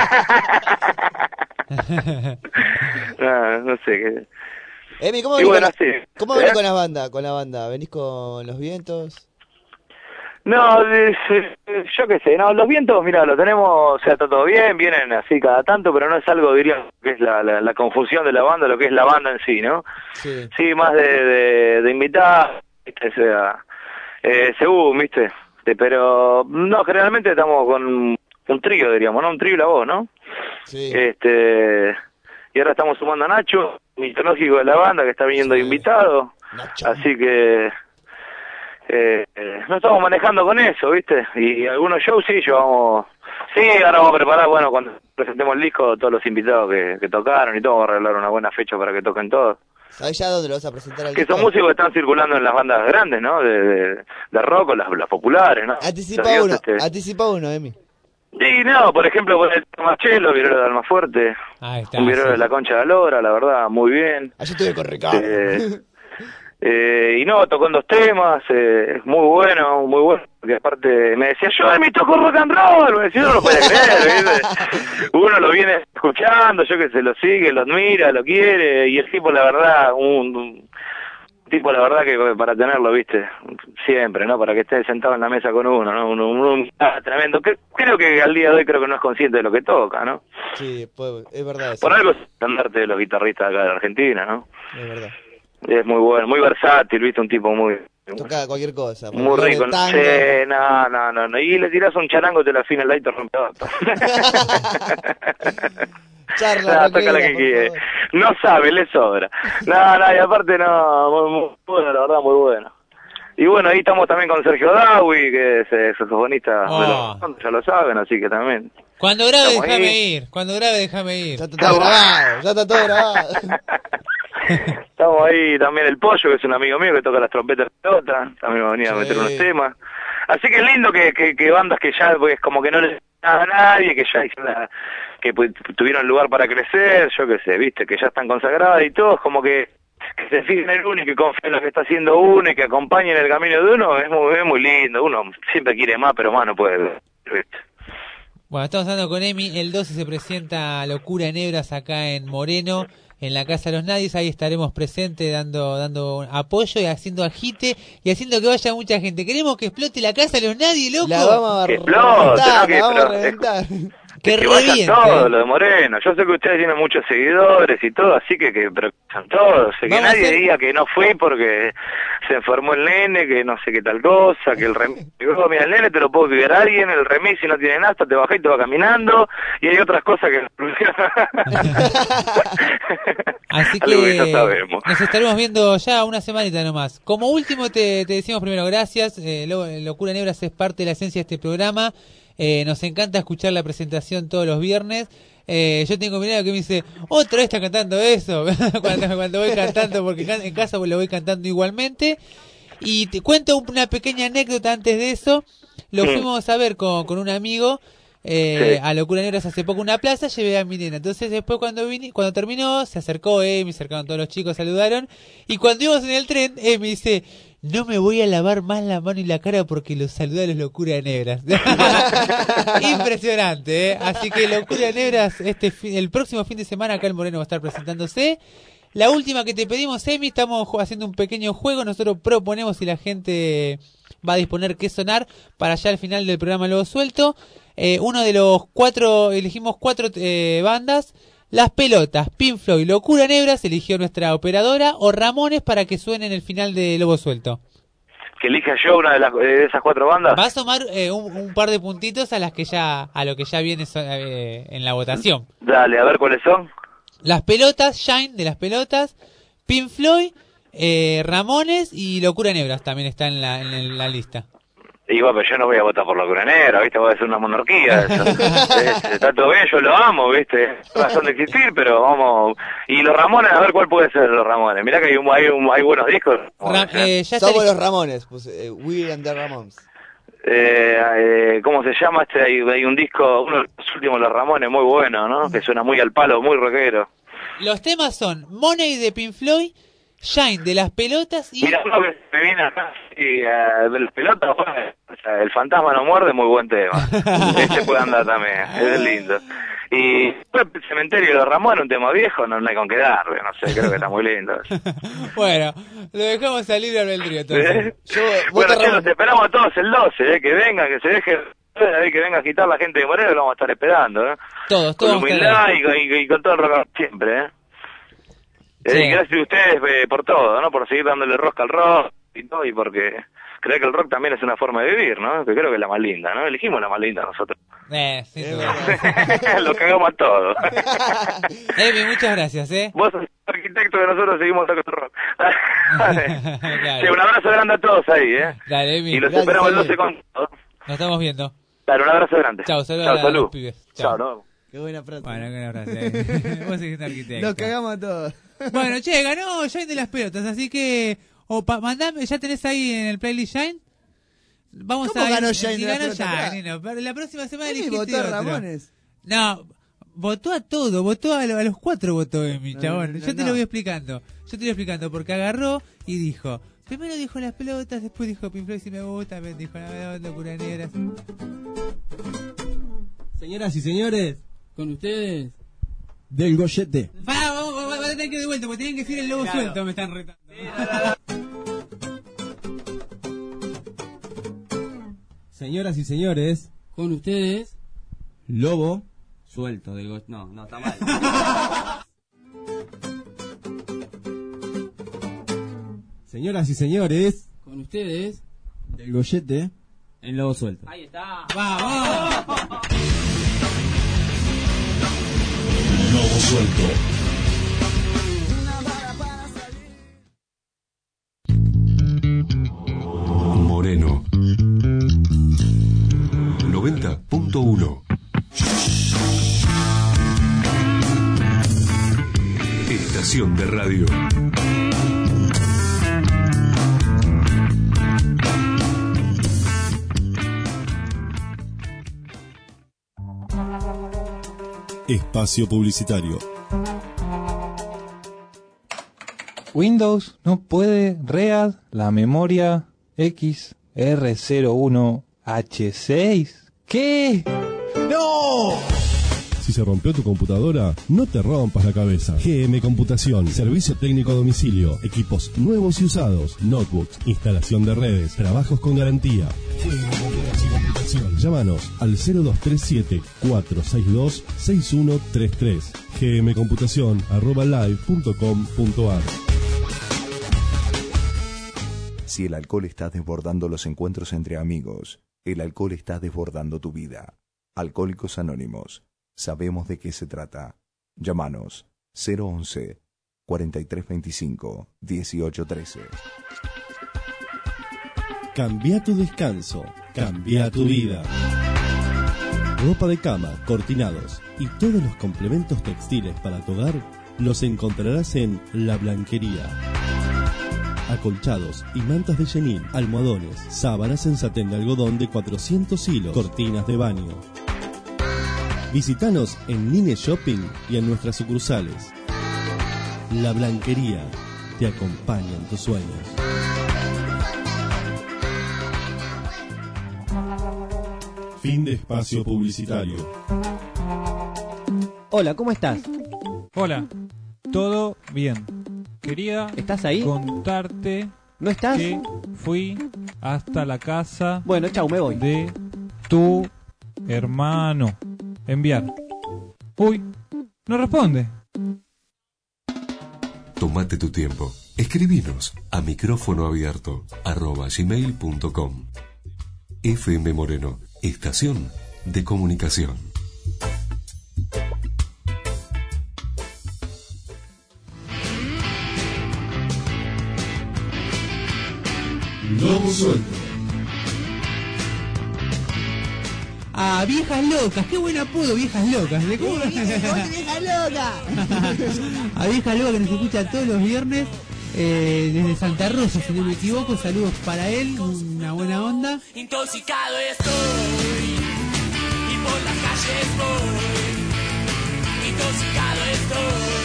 está bien. No sé qué. Emi, ¿cómo venís con la banda? ¿Venís con los vientos? No, yo qué sé, no, los vientos, mira, lo tenemos, o sea, está todo bien, vienen así cada tanto, pero no es algo, diría, que es la confusión de la banda, lo que es la banda en sí, ¿no? Sí, más de invitar, ¿viste? Sea, según, ¿viste? Pero, no, generalmente estamos con un trío, diríamos, ¿no? Un trío y la voz, ¿no? Sí. Y ahora estamos sumando a Nacho, mitológico de la banda, que está viniendo de invitado, Nacho. Así que nos estamos manejando con eso, ¿viste? Y algunos shows sí, ahora vamos a preparar, bueno, cuando presentemos el disco, todos los invitados que tocaron y todo, vamos a arreglar una buena fecha para que toquen todos. ¿Sabés ya dónde lo vas a presentar al disco? Que son músicos que están circulando en las bandas grandes, ¿no? De rock, las populares, ¿no? Anticipa uno, Emi. Sí, no, por ejemplo, por el Machelo, Virolo de Almafuerte, un Virolo de la Concha de la Lora, la verdad, muy bien. Allí estuve con Ricardo. Y no, tocó en 2 temas, muy bueno, porque aparte me decía, yo me tocó rock and roll, me decía, no lo puede creer, ¿viste? Uno lo viene escuchando, yo que se lo sigue, lo admira, lo quiere, y el tipo, la verdad, un tipo, la verdad, que para tenerlo, ¿viste? Siempre, ¿no? Para que esté sentado en la mesa con uno, ¿no? Un tremendo. Creo que al día de hoy creo que no es consciente de lo que toca, ¿no? Sí, pues, es verdad. Por algo es estandarte de los guitarristas acá de Argentina, ¿no? Es verdad. Es muy bueno, muy versátil, ¿viste? Un tipo muy Toca cualquier cosa. Muy rico. Tango. Sí, no. Y le tirás un charango, te la afina el light y te rompe todo. Charla, toca la que quiere. No sabe, le sobra. No, y aparte muy bueno, la verdad, muy bueno. Y bueno, ahí estamos también con Sergio Dawi, que es saxofonista de los, ya lo saben, así que también. Cuando grabe, déjame ir. Ya está todo grabado. Estamos ahí también el Pollo, que es un amigo mío que toca las trompetas de pelota, también va a venir a meter unos temas. Así que es lindo que bandas que ya, pues, como que no les a nadie, que ya que tuvieron lugar para crecer, yo qué sé, viste, que ya están consagradas y todos como que se fijen en uno y que confíen en lo que está haciendo uno y que acompañen el camino de uno, es muy lindo. Uno siempre quiere más, pero más no puede, ¿viste? Bueno, estamos hablando con Emi. El 12 se presenta Locura en Hebras acá en Moreno, en la Casa de los Nadies. Ahí estaremos presentes dando apoyo y haciendo agite y haciendo que vaya mucha gente. Queremos que explote la Casa de los Nadies, loco. La vamos a reventar. Que vayan todos los de Moreno. Yo sé que ustedes tienen muchos seguidores y todo, así que pero son todos. Que nadie diga que no fui porque se enfermó el nene, que no sé qué tal cosa, que el remis... Mira, el nene te lo puedo cuidar a alguien, el remis si no tiene nada, te bajás y te va caminando, y hay otras cosas que... Así que ya sabemos. Nos estaremos viendo ya una semanita nomás. Como último te decimos primero gracias. Locura en Hebras es parte de la esencia de este programa. Nos encanta escuchar la presentación todos los viernes. Yo tengo mi nena que me dice, otra vez está cantando eso, cuando voy cantando, porque en casa lo voy cantando igualmente. Y te cuento una pequeña anécdota antes de eso. Lo fuimos a ver con un amigo a Locura en Hebras hace poco una plaza, llevé a mi nena. Entonces después cuando terminó, se acercó Emi, se acercaron todos los chicos, saludaron. Y cuando íbamos en el tren, Emi dice... No me voy a lavar más la mano y la cara porque los saluda a los Locura en Hebras. Impresionante, ¿eh? Así que Locura en Hebras el próximo fin de semana acá en Moreno va a estar presentándose. La última que te pedimos, Emi, estamos haciendo un pequeño juego. Nosotros proponemos si la gente va a disponer qué sonar para ya al final del programa Luego Suelto. Uno de los elegimos cuatro bandas. Las Pelotas, Pink Floyd, Locura en Hebras, eligió nuestra operadora, o Ramones para que suene en el final de Lobo Suelto. ¿Que elija yo una de esas cuatro bandas? Va a sumar un par de puntitos a lo que ya viene en la votación. Dale, a ver cuáles son. Las Pelotas, Shine de Las Pelotas, Pink Floyd, Ramones y Locura en Hebras también está en la lista. Y bueno, pero yo no voy a votar por Locura en Hebras, ¿viste? Voy a hacer una monarquía. Está todo bien, yo lo amo, ¿viste? Razón de existir, pero vamos... Y los Ramones, a ver cuál puede ser los Ramones. Mirá que hay buenos discos. Somos los Ramones, pues, We and the Ramones. ¿Cómo se llama este? Hay un disco, uno de los últimos de los Ramones, muy bueno, ¿no? Que suena muy al palo, muy rockero. Los temas son Money de Pink Floyd, Shine de Las Pelotas y... Mira, uno que me viene acá y de Las Pelotas, bueno, o sea, El Fantasma no muerde, muy buen tema. Este puede andar también, es lindo. Y el Cementerio de los Ramones, un tema viejo, no hay con qué darle, no sé, creo que está muy lindo. Bueno, lo dejamos al libre albedrío entonces. Bueno, los esperamos a todos el 12, que vengan, que se deje... que venga a quitar la gente de Moreno, lo vamos a estar esperando, Todos. Con humildad y con todo el rock siempre, Sí. Gracias a ustedes por todo, ¿no? Por seguir dándole rosca al rock y todo, y porque creo que el rock también es una forma de vivir, ¿no? Que creo que es la más linda, ¿no? Elegimos la más linda nosotros. Sí, Lo cagamos a todos. Emi, muchas gracias, Vos sos arquitecto de nosotros, seguimos tocando rock. Sí, un abrazo grande a todos ahí, Dale, Emi. Y los esperamos el 12 con todo. Nos estamos viendo. Dale, un abrazo grande. Chao, saludos a los pibes. Chao, no. Qué buena frase. Bueno, qué buena frase. Vos sos arquitecto. Nos cagamos a todos. Bueno, ganó Shine de Las Pelotas, así que mandame, ya tenés ahí en el playlist Shine. Vamos ¿Cómo a ganó Shine? Si ganó Shine, pero la próxima semana elegiste votó otro. Ramones. No, votó a todo, votó a los cuatro, votó Emi, chabón. Yo te lo voy explicando. Porque agarró y dijo, primero dijo Las Pelotas, después dijo Pink Floyd si me gusta, dijo Locura en Hebras. Señoras y señores, con ustedes, del Goyete. Vamos a tener que ir de vuelta, porque tienen que decir el Lobo Suelto, me están retando. Señoras y señores, con ustedes, Lobo Suelto del Goyete. No, está mal. Señoras y señores, con Con ustedes, Del Goyete. el lobo suelto. Ahí está. ¡Vamos! Lobo suelto. Moreno 90.1. Estación de radio. Espacio publicitario. Windows no puede read la memoria XR01H6. ¿Qué? ¡No! Si se rompió tu computadora, no te rompas la cabeza. GM Computación, servicio técnico a domicilio, equipos nuevos y usados, notebooks, instalación de redes, trabajos con garantía. GM Computación. Llámanos al 0237-462-6133. gmcomputación@live.com.ar. Si el alcohol está desbordando los encuentros entre amigos, el alcohol está desbordando tu vida. Alcohólicos Anónimos. Sabemos de qué se trata. Llámanos 011-4325-1813. Cambia tu descanso, cambia tu vida. Ropa de cama, cortinados y todos los complementos textiles para tu hogar los encontrarás en La Blanquería. Acolchados y mantas de chenil, almohadones, sábanas en satén de algodón de 400 hilos, cortinas de baño. Visítanos en Nine Shopping y en nuestras sucursales. La Blanquería te acompaña en tus sueños. Fin de espacio publicitario. Hola, ¿cómo estás? Hola, todo bien. Quería ¿Estás ahí? contarte ¿No estás? que fui hasta la casa Bueno, chau, me voy. de tu hermano. Enviar. Uy, no responde. Tómate tu tiempo. Escribinos a micrófonoabierto@gmail.com. FM Moreno, estación de comunicación. Lobo suelto. Ah, Viejas Locas, qué buen apodo, Viejas Locas. ¿De cómo? ¡Vieja loca! A Viejas Locas que nos escucha todos los viernes desde Santa Rosa, si no me equivoco. Saludos para él, una buena onda. Intoxicado estoy y por las calles voy. Intoxicado estoy.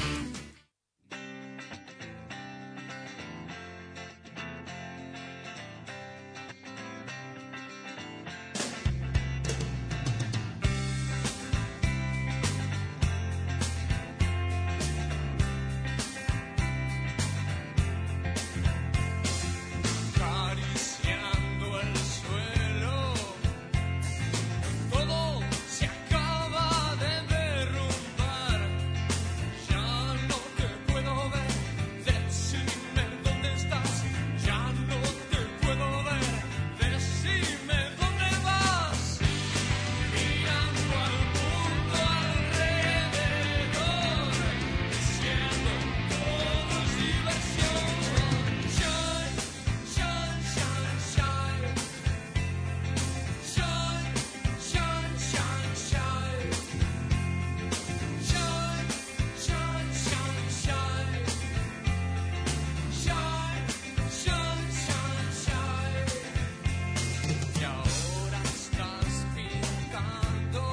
Acariciando el suelo, todo se acaba de derrumbar. Ya no te puedo ver, decime dónde estás. Ya no te puedo ver, decime dónde vas. Mirando al mundo alrededor, diciendo todo es diversión. Shine, shine, shine, shine. Shine, shine, shine, shine. Shine, shine, shine, shine. Shine, shine, shine, shine. Y ahora estás pintando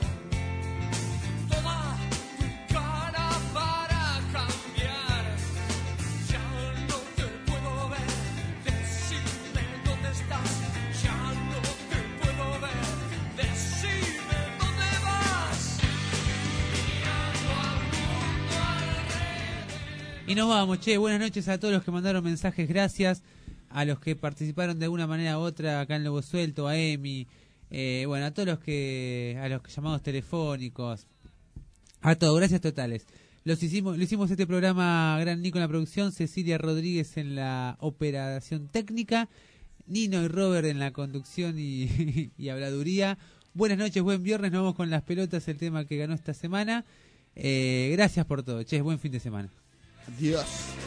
toda tu cara para cambiar. Ya no te puedo ver, decime dónde estás. Ya no te puedo ver, decime dónde vas. Mirando al mundo alrededor. Y nos vamos, che. Buenas noches a todos los que mandaron mensajes, gracias. A los que participaron de alguna manera u otra acá en Lobo Suelto, a Emi, bueno, a todos a los llamados telefónicos, a todos, gracias totales. Lo hicimos este programa Gran Nico en la producción, Cecilia Rodríguez en la operación técnica, Nino y Robert en la conducción y habladuría. Buenas noches, buen viernes, nos vamos con las pelotas, el tema que ganó esta semana. Gracias por todo, buen fin de semana. Adiós.